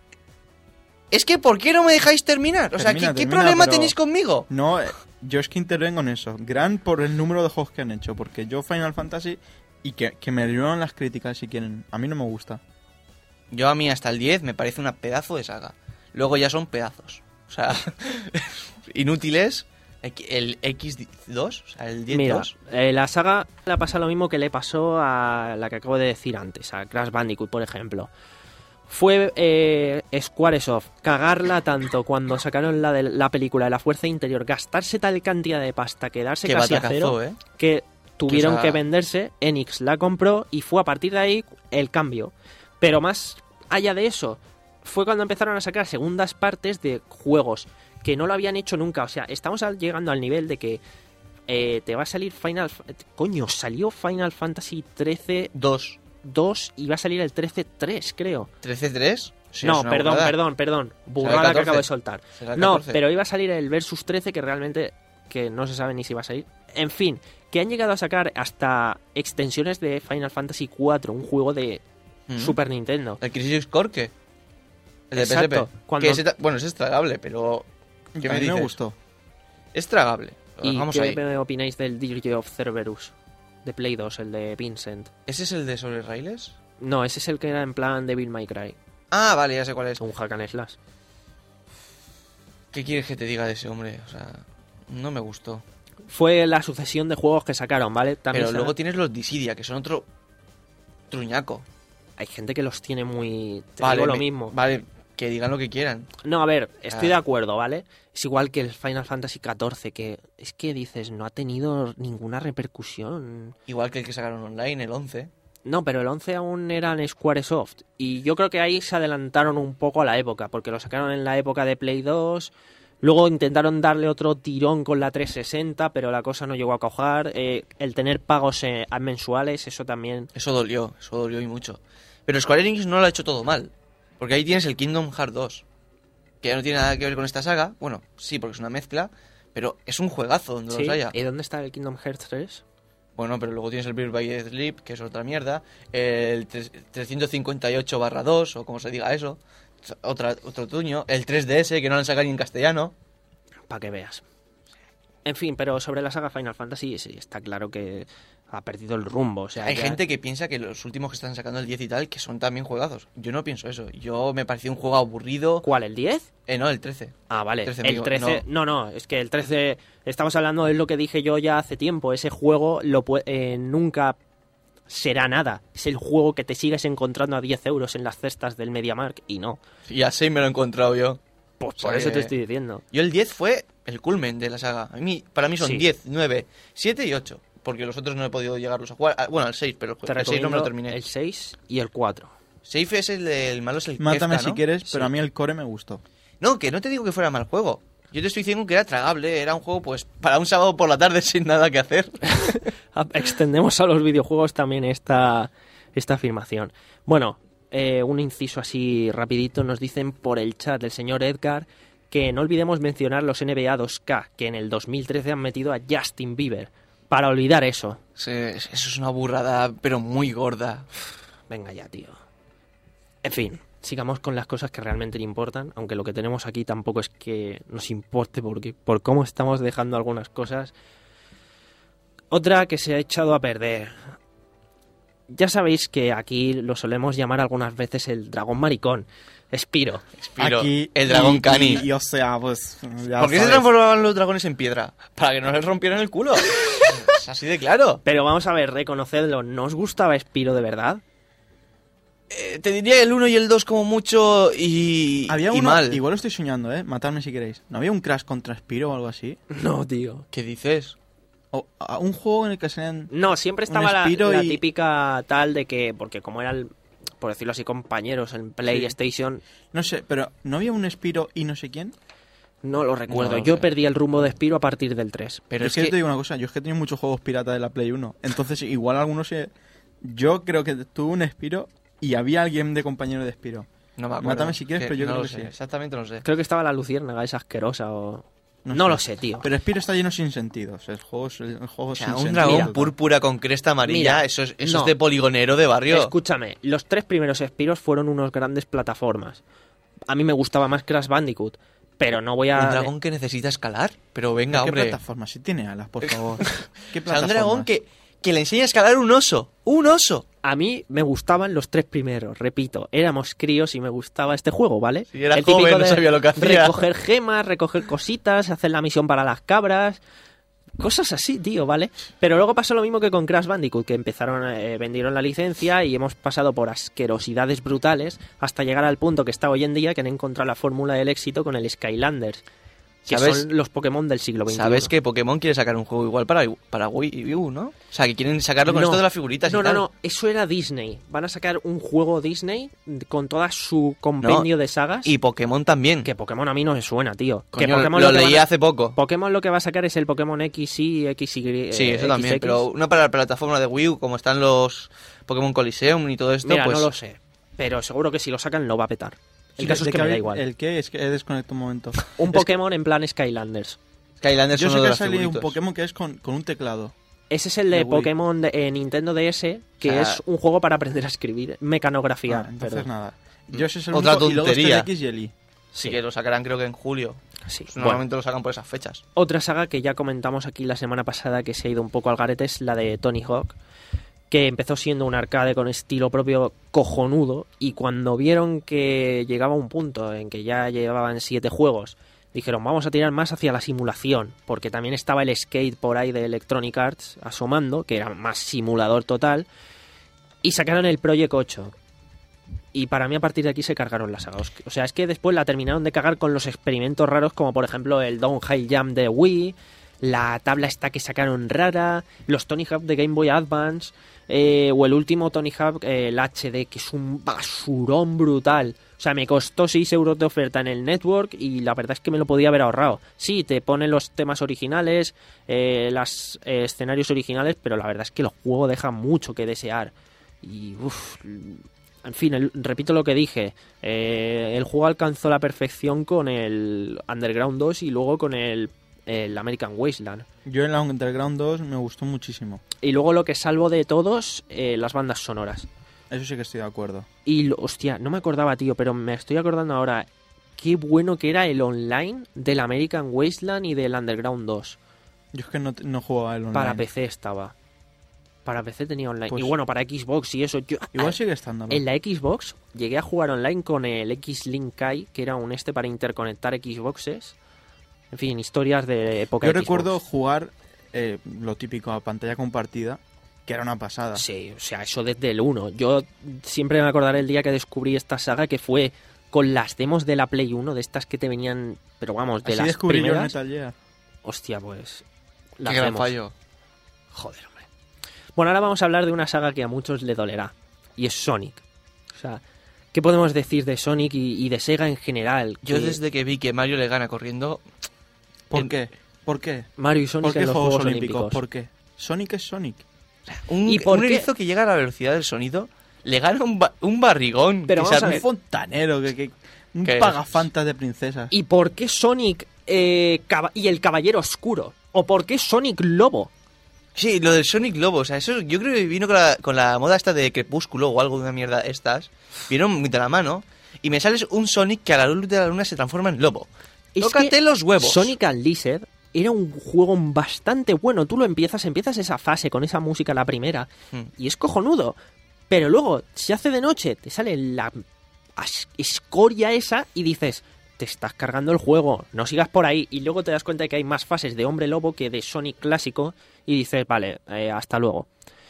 Es que, ¿por qué no me dejáis terminar? O sea, Termina, ¿qué, qué termina, problema pero- tenéis conmigo? No, eh, yo es que intervengo en eso. Gran por el número de juegos que han hecho. Porque yo Final Fantasy, y que, que me liberaron las críticas si quieren, a mí no me gusta. Yo a mí hasta el diez me parece una pedazo de saga. Luego ya son pedazos. O sea, inútiles. El equis dos, o sea, el diez Mira, dos. eh, la saga le pasa lo mismo que le pasó a la que acabo de decir antes, a Crash Bandicoot, por ejemplo. Fue eh, Squaresoft cagarla tanto cuando sacaron la de la película de la Fuerza Interior, gastarse tal cantidad de pasta, quedarse Qué casi a batacazo, cero, ¿eh? que tuvieron Que esa- que venderse, Enix la compró y fue a partir de ahí el cambio. Pero más allá de eso, fue cuando empezaron a sacar segundas partes de juegos que no lo habían hecho nunca. O sea, estamos al- llegando al nivel de que eh, te va a salir Final... Fa- Coño, salió Final Fantasy trece dos. dos y va a salir el trece tres, creo. ¿trece tres? Sí, no, es una perdón, burrada. perdón, perdón. el Burrada que catorce. acabo de soltar. Será el No, catorce. pero iba a salir el Versus trece, que realmente que no se sabe ni si va a salir. En fin, que han llegado a sacar hasta extensiones de Final Fantasy cuatro, un juego de Mm. Super Nintendo. ¿El Crisis Core qué? El de Exacto, P S P. cuando- Que ese ta- bueno, ese es tragable, pero... ¿Qué a me mí dices? me gustó. Es tragable. ¿Y Vamos qué ahí. me opináis del Dirge of Cerberus de Play dos, el de Vincent? ¿Ese es el de sobre raíles? No, ese es el que era en plan Devil May Cry, Ah, vale, ya sé cuál es. un hack and slash. ¿Qué quieres que te diga de ese hombre? O sea, no me gustó. Fue la sucesión de juegos que sacaron, ¿vale? También Pero sa- luego tienes los Dissidia, que son otro truñaco. hay gente que los tiene muy... Te Vale, digo lo me- mismo. Vale, que digan lo que quieran. No, a ver, estoy Ah. de acuerdo, ¿vale? Es igual que el Final Fantasy catorce, que es que dices, no ha tenido ninguna repercusión. Igual que el que sacaron online, el once. No, pero el once aún era en Squaresoft. Y yo creo que ahí se adelantaron un poco a la época, porque lo sacaron en la época de Play dos. Luego intentaron darle otro tirón con la trescientos sesenta, pero la cosa no llegó a cojar. Eh, el tener pagos eh, mensuales, eso también... Eso dolió, eso dolió y mucho. Pero Square Enix no lo ha hecho todo mal. Porque ahí tienes el Kingdom Hearts dos. Que ya no tiene nada que ver con esta saga. Bueno, sí, porque es una mezcla. Pero es un juegazo donde Sí. los haya. ¿Y dónde está el Kingdom Hearts tres? Bueno, pero luego tienes el Birth by Sleep, que es otra mierda. El tres- trescientos cincuenta y ocho barra dos, o como se diga eso. Otra, otro tuño. El tres D S, que no lo han sacado ni en castellano. Para que veas. En fin, pero sobre la saga Final Fantasy, sí, está claro que ha perdido el rumbo. O sea, Hay ya- gente que piensa que los últimos que están sacando el diez y tal, que son también juegazos. Yo no pienso eso. Yo me pareció un juego aburrido. ¿Cuál, el diez? Eh, no, el trece. Ah, vale. trece, el amigo, trece... No. no, es que el trece... Estamos hablando de lo que dije yo ya hace tiempo. Ese juego lo pu- eh, nunca será nada. Es el juego que te sigues encontrando a diez euros en las cestas del MediaMarkt y no. Y así me lo he encontrado yo. Pues O sea por eso que- te estoy diciendo. Yo el diez fue el culmen de la saga. A mí, para mí son Sí. diez, nueve, siete y ocho. Porque los otros no he podido llegarlos a jugar. Ah, bueno, al seis, pero Te el seis no recomiendo me lo terminé. el seis y el cuatro. Safe es el, de- el malo, es el Mátame Kefka, si ¿no? quieres, pero Sí. a mí el core me gustó. No, que no te digo que fuera mal juego. Yo te estoy diciendo que era tragable. Era un juego, pues, para un sábado por la tarde sin nada que hacer. Ah, extendemos a los videojuegos también esta, esta afirmación. Bueno, eh, un inciso así rapidito. Nos dicen por el chat del señor Edgar que no olvidemos mencionar los N B A dos K, que en el dos mil trece han metido a Justin Bieber. Para olvidar eso. Sí, eso es una burrada, pero muy gorda. Venga ya, tío. En fin, sigamos con las cosas que realmente le importan, aunque lo que tenemos aquí tampoco es que nos importe porque, por cómo estamos dejando algunas cosas. Otra que se ha echado a perder. Ya sabéis que aquí lo solemos llamar algunas veces el dragón maricón, Spiro. Spiro, Aquí, el dragón y- Cani. Y, y, o sea, pues. Ya ¿Por qué se sabes. transformaban los dragones en piedra? Para que no les rompieran el culo. Es así de claro. Pero vamos a ver, reconocedlo, ¿no os gustaba Spiro de verdad? Eh, te diría el uno y el dos como mucho y, Había y uno, mal. igual lo estoy soñando, ¿eh? Matadme si queréis. ¿No había un Crash contra Spiro o algo así? No, tío. ¿Qué dices? O a- un juego en el que salían... No, siempre estaba la, Spiro la y- típica tal de que, porque como eran, por decirlo así, compañeros en PlayStation, No sé, pero ¿no había un Spiro y no sé quién? no lo recuerdo. No lo Yo sé. perdí el rumbo de Spiro a partir del tres. Pero Yo es es que, que te digo una cosa, yo es que he tenido muchos juegos pirata de la Play uno. Entonces, igual algunos se... Yo creo que tuve un Spiro y había alguien de compañero de Spiro. no me acuerdo. Mátame si quieres, pero yo no creo lo que sé. sí. Exactamente no sé. Creo que estaba la luciérnaga esa asquerosa o... No, sé. lo sé, tío. Pero Spiro está lleno sin sentidos. El juego es, el juego O sea, sin un sentido. dragón Mira. púrpura con cresta amarilla, Mira, eso, es, eso no. es de poligonero de barrio. Escúchame, los tres primeros Spiros fueron unos grandes plataformas. A mí me gustaba más Crash Bandicoot, pero no voy a... Un dragón que necesita escalar. Pero venga, ¿Qué hombre. plataforma? Si tiene alas, por favor. ¿Qué O sea, un dragón plataformas? que, que le enseña a escalar un oso. ¡Un oso! A mí me gustaban los tres primeros, repito. Éramos críos y me gustaba este juego, ¿vale? Sí, era El típico joven, no de sabía lo que hacía. recoger gemas, recoger cositas, hacer la misión para las cabras... Cosas así, tío, ¿vale? Pero luego pasó lo mismo que con Crash Bandicoot, que empezaron, eh, vendieron la licencia y hemos pasado por asquerosidades brutales hasta llegar al punto que está hoy en día, que han encontrado la fórmula del éxito con el Skylanders, que ¿Sabes? son los Pokémon del siglo veintiuno. Sabes que Pokémon quiere sacar un juego igual para, para Wii U, ¿no? O sea, que quieren sacarlo con No. esto de las figuritas No, y no, tal. no, eso era Disney. Van a sacar un juego Disney con toda su compendio No, de sagas. Y Pokémon también. Que Pokémon a mí no me suena, tío. Coño, que Pokémon lo que leí van a- hace poco. Pokémon lo que va a sacar es el Pokémon X y X Y. Sí, eh, eso también. X X. Pero una para la plataforma de Wii U, como están los Pokémon Coliseum y todo esto, Mira, pues... no lo sé. Pero seguro que si lo sacan lo va a petar. El Sí, caso de es que que me da hab- igual. El que es que he desconectado un momento. Un Es que Pokémon en plan Skylanders. Skylanders yo son sé uno de que ha los salido un favoritos. Pokémon que es con, con un teclado. Ese es el de De Wii. Pokémon de, eh, Nintendo D S, que O sea, es un juego para aprender a escribir, mecanografiar. Ah, entonces perdón. nada. Yo ese es el Otra único, y luego está el tontería. X y el Y. Sí, que lo sacarán creo que en julio. Sí. Pues Bueno, normalmente lo sacan por esas fechas. otra saga que ya comentamos aquí la semana pasada que se ha ido un poco al garete es la de Tony Hawk, que empezó siendo un arcade con estilo propio cojonudo, y cuando vieron que llegaba un punto en que ya llevaban siete juegos, dijeron vamos a tirar más hacia la simulación, porque también estaba el Skate por ahí de Electronic Arts asomando, que era más simulador total, y sacaron el Project ocho. Y para mí a partir de aquí se cargaron la saga. O sea, es que después la terminaron de cagar con los experimentos raros como por ejemplo el Downhill Jump de Wii, la tabla esta que sacaron rara, los Tony Hawk de Game Boy Advance, eh, o el último Tony Hawk, eh, el H D, que es un basurón brutal. O sea, me costó seis euros de oferta en el network y la verdad es que me lo podía haber ahorrado. Sí, te ponen los temas originales, eh, los eh, escenarios originales, pero la verdad es que el juego deja mucho que desear. Y uff, en fin, el- repito lo que dije, eh, el juego alcanzó la perfección con el Underground dos y luego con el, el American Wasteland. Yo en la Underground dos me gustó muchísimo. Y luego lo que salvo de todos, eh, las bandas sonoras. Eso sí que estoy de acuerdo. Y, lo- hostia, no me acordaba, tío, pero me estoy acordando ahora qué bueno que era el online del American Wasteland y del Underground dos. Yo es que no, no jugaba el online. Para P C estaba. Para P C tenía online. Pues- y bueno, para Xbox y eso. Yo, Igual sigue estando. En la Xbox llegué a jugar online con el X-Link Kai, que era un este para interconectar Xboxes. En fin, historias de época Yo Xbox. recuerdo jugar eh, lo típico a pantalla compartida, que era una pasada. Sí, o sea, eso desde el uno. Yo siempre me acordaré el día que descubrí esta saga, que fue con las demos de la Play uno, de estas que te venían, pero vamos, de Así las descubrí yo el primeras. Metal Gear. Hostia, pues... Qué las gran demos. fallo. Joder, hombre. Bueno, ahora vamos a hablar de una saga que a muchos le dolerá, y es Sonic. O sea, ¿qué podemos decir de Sonic y, y de Sega en general? Yo Que desde que vi que Mario le gana corriendo... ¿Por en- qué? ¿Por qué? Mario y Sonic ¿Por qué en los Juegos, Juegos Olímpicos? Olímpicos. ¿Por qué? Sonic es Sonic. Un, ¿Y por un qué? erizo que llega a la velocidad del sonido le gana un, ba- un barrigón. Pero que vamos se a hace- ver. Un fontanero, que, que- un ¿Qué es? pagafantas de princesas. ¿Y por qué Sonic eh, caba- y el Caballero Oscuro? ¿O por qué Sonic Lobo? Sí, lo del Sonic Lobo, o sea, eso yo creo que vino con la, con la moda esta de Crepúsculo o algo de una mierda estas. Vieron muy de la mano y me sales un Sonic que a la luz de la luna se transforma en lobo. Es Tócate que los huevos. Sonic Unleashed era un juego bastante bueno. Tú lo empiezas, empiezas esa fase con esa música, la primera, Hmm. y es cojonudo. Pero luego, se hace de noche, te sale la as- escoria esa y dices, te estás cargando el juego, no sigas por ahí. Y luego te das cuenta de que hay más fases de Hombre Lobo que de Sonic clásico y dices, vale, eh, hasta luego.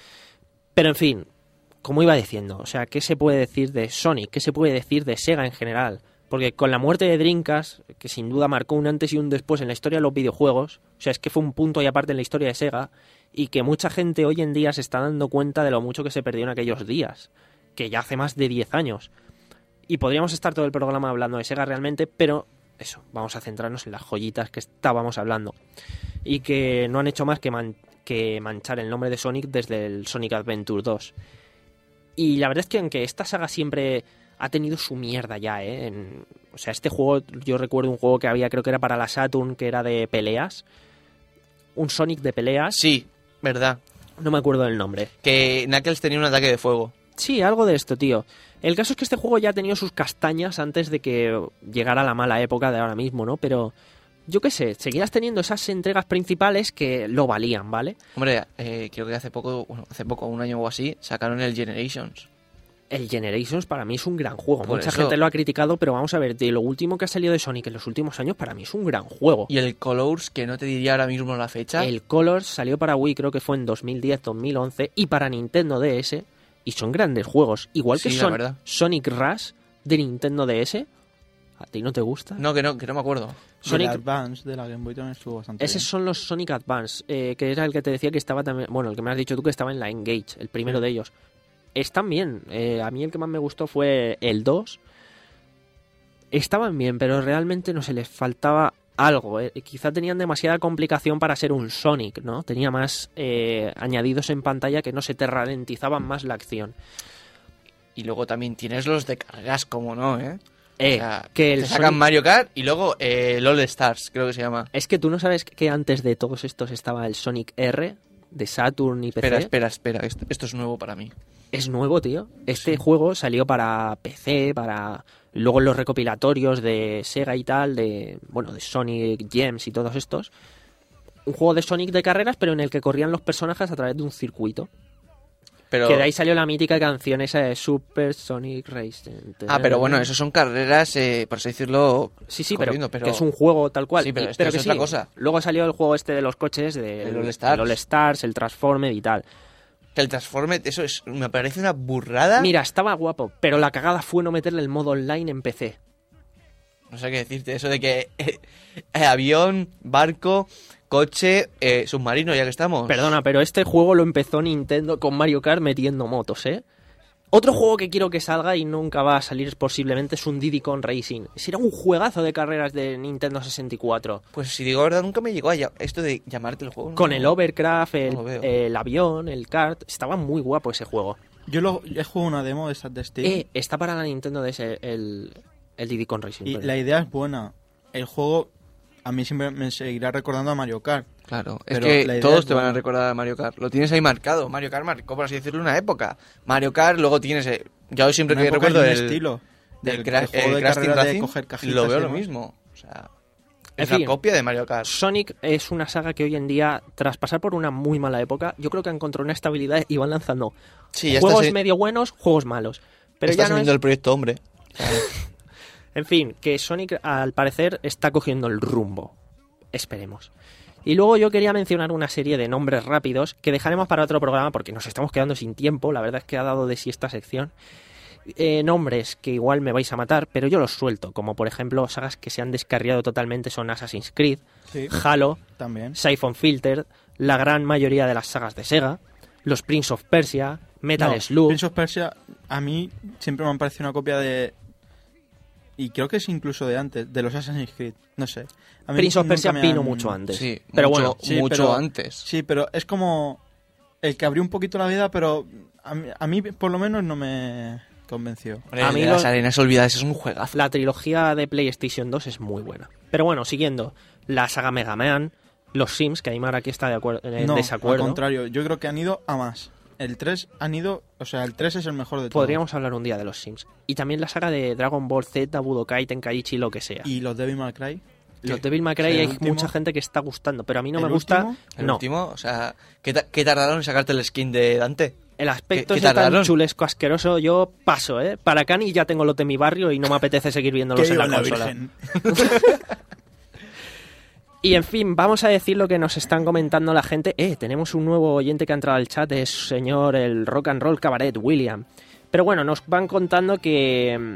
Pero en fin, como iba diciendo, o sea, ¿qué se puede decir de Sonic? ¿Qué se puede decir de Sega en general? Porque con la muerte de Dreamcast, que sin duda marcó un antes y un después en la historia de los videojuegos, o sea, es que fue un punto y aparte en la historia de Sega, y que mucha gente hoy en día se está dando cuenta de lo mucho que se perdió en aquellos días, que ya hace más de diez años. Y podríamos estar todo el programa hablando de Sega realmente, pero eso, vamos a centrarnos en las joyitas que estábamos hablando. Y que no han hecho más que, man- que manchar el nombre de Sonic desde el Sonic Adventure dos. Y la verdad es que aunque esta saga siempre ha tenido su mierda ya, ¿eh? En- o sea, este juego, yo recuerdo un juego que había, creo que era para la Saturn, que era de peleas. Un Sonic de peleas. Sí, verdad. No me acuerdo del nombre. Que Knuckles tenía un ataque de fuego. Sí, algo de esto, tío. El caso es que este juego ya ha tenido sus castañas antes de que llegara la mala época de ahora mismo, ¿no? Pero yo qué sé, seguirás teniendo esas entregas principales que lo valían, ¿vale? Hombre, eh, creo que hace poco, bueno, hace poco, un año o así, sacaron el Generations. El Generations para mí es un gran juego. Por Mucha eso. gente lo ha criticado, pero vamos a ver, de lo último que ha salido de Sonic en los últimos años, para mí es un gran juego. Y el Colors, que no te diría ahora mismo la fecha. El Colors salió para Wii, creo que fue en dos mil diez, dos mil once, y para Nintendo D S, y son grandes juegos. Igual que Sí, la Son- verdad. Sonic Rush de Nintendo D S. ¿A ti no te gusta? No, que no, que no me acuerdo. Sonic- El Advance de la Game Boy también estuvo bastante Esos bien. son los Sonic Advance, eh, que era el que te decía que estaba también... Bueno, el que me has dicho tú que estaba en la Engage, el primero de ellos. Están bien. eh, a mí el que más me gustó fue el dos. Estaban bien, pero realmente no se les faltaba algo. eh. Quizá tenían demasiada complicación para ser un Sonic, ¿no? Tenía más eh, añadidos en pantalla que no se te ralentizaban más la acción. Y luego también tienes los de cargas, como no, ¿eh? Eh, O sea, que el te sacan Sonic- Mario Kart y luego eh, el All Stars, creo que se llama. Es que tú no sabes que antes de todos estos estaba el Sonic R de Saturn y P C. Espera, espera, espera. Esto, esto es nuevo para mí. Es nuevo, tío. Este juego salió para P C, para... Luego en los recopilatorios de Sega y tal, de... Bueno, de Sonic Gems y todos estos. Un juego de Sonic de carreras, pero en el que corrían los personajes a través de un circuito. Pero... Que de ahí salió la mítica canción esa de Super Sonic Racing. Ah, pero bueno, eso son carreras, eh, por así decirlo, Sí, sí, pero, corriendo, pero... que es un juego tal cual. Sí, pero Y- esto es que otra sí. cosa. Luego salió el juego este de los coches, de, El All Stars. el All Stars, el Transformer y tal. Que el Transformer, eso es, me parece una burrada. Mira, estaba guapo, pero la cagada fue no meterle el modo online en P C. No sé qué decirte, eso de que eh, eh, avión, barco, coche, eh, submarino, ya que estamos. Perdona, pero este juego lo empezó Nintendo con Mario Kart metiendo motos, ¿eh? Otro juego que quiero que salga y nunca va a salir posiblemente es un Diddy Kong Racing. Será un juegazo de carreras de Nintendo sesenta y cuatro. Pues si digo la verdad, nunca me llegó a ya- esto de llamarte el juego. ¿no? Con el Overcraft, el, No lo veo. el avión, el kart. Estaba muy guapo ese juego. Yo lo, he jugado una demo de estas de Steam Eh, está para la Nintendo D S el, el Diddy Kong Racing. y perdón. la idea es buena. El juego a mí siempre me seguirá recordando a Mario Kart. Claro, es Pero que la idea todos es te van a buena. recordar a Mario Kart. Lo tienes ahí marcado. Mario Kart marcó, por así decirlo, una época. Mario Kart, luego tienes... eh, yo siempre Una que época y recuerdo un el, estilo del del, cra- del juego el de Crash Team carrera de Racing, coger cajitas. lo veo y lo demás. mismo. O sea, En es la fin. copia de Mario Kart. Sonic es una saga que hoy en día, tras pasar por una muy mala época, yo creo que ha encontrado una estabilidad y van lanzando Sí, ya juegos está, se- medio buenos, juegos malos. Pero está ya no saliendo es... el proyecto Hombre. En fin, que Sonic al parecer está cogiendo el rumbo. Esperemos. Y luego yo quería mencionar una serie de nombres rápidos que dejaremos para otro programa porque nos estamos quedando sin tiempo. La verdad es que ha dado de sí esta sección. Eh, nombres que igual me vais a matar, pero yo los suelto. Como por ejemplo sagas que se han descarriado totalmente son Assassin's Creed, Sí, Halo, también. Siphon Filter, la gran mayoría de las sagas de Sega, los Prince of Persia, Metal No, Slug... Prince of Persia a mí siempre me han parecido una copia de... Y creo que es incluso de antes, de los Assassin's Creed. No sé. A mí Prince of nunca Persia me vino han- mucho antes. Sí, pero mucho, bueno, sí, mucho pero- antes. Sí, pero es como el que abrió un poquito la vida, pero a mí, a mí por lo menos no me convenció. Hombre, a el mí de lo- las arenas olvidadas es un juegazo. la trilogía de PlayStation dos es muy buena. Pero bueno, siguiendo, la saga Mega Man, los Sims, que Aymar aquí está de acuerdo, en No, desacuerdo. al contrario, yo creo que han ido a más. El tres han ido, o sea, el tres es el mejor de todos. Podríamos hablar un día de los Sims. Y también la saga de Dragon Ball Z, Budokai, Tenkaichi, lo que sea. Y los Devil May Cry. Los que- Devil May Cry o sea, hay el último- mucha gente que está gustando, pero a mí no ¿El me gusta. último? El no, último, o sea, ¿qué, ta- qué tardaron en sacarte el skin de Dante? el aspecto ¿Qué- es qué tan tardaron? chulesco, asqueroso. Yo paso, ¿eh? Para Cani ya tengo los de mi barrio y no me apetece seguir viéndolos Que en la viva la consola. Virgen. Y en fin, vamos a decir lo que nos están comentando la gente. Eh, tenemos un nuevo oyente que ha entrado al chat, es señor el Rock and Roll Cabaret, William. Pero bueno, nos van contando que... mm,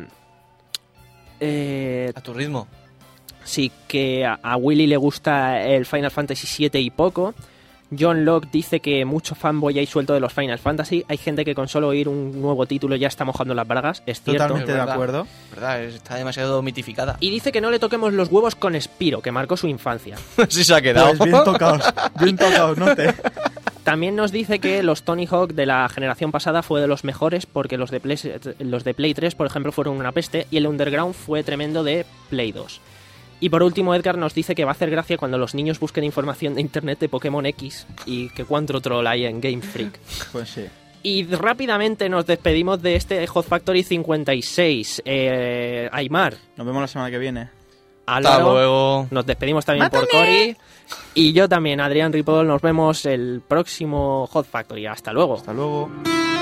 Eh, A tu ritmo. sí, que a, a Willy le gusta el Final Fantasy siete y poco. John Locke dice que mucho fanboy hay suelto de los Final Fantasy. Hay gente que con solo oír un nuevo título ya está mojando las bragas, es cierto. Totalmente Es de verdad. acuerdo. ¿Verdad? Está demasiado mitificada. Y dice que no le toquemos los huevos con Spiro, que marcó su infancia. sí se ha quedado. Pues bien tocados, bien tocados, ¿no? Te... También nos dice que los Tony Hawk de la generación pasada fue de los mejores porque los de Play, los de Play tres, por ejemplo, fueron una peste y el Underground fue tremendo de Play dos. Y por último, Edgar nos dice que va a hacer gracia cuando los niños busquen información de internet de Pokémon X y que cuánto troll hay en Game Freak. Pues sí. Y rápidamente nos despedimos de este Hot Factory cincuenta y seis. Eh, Aymar, Nos vemos la semana que viene. Hasta Álvaro, luego. nos despedimos también por Cory. Y yo también, Adrián Ripoll, nos vemos el próximo Hot Factory. Hasta luego. Hasta luego.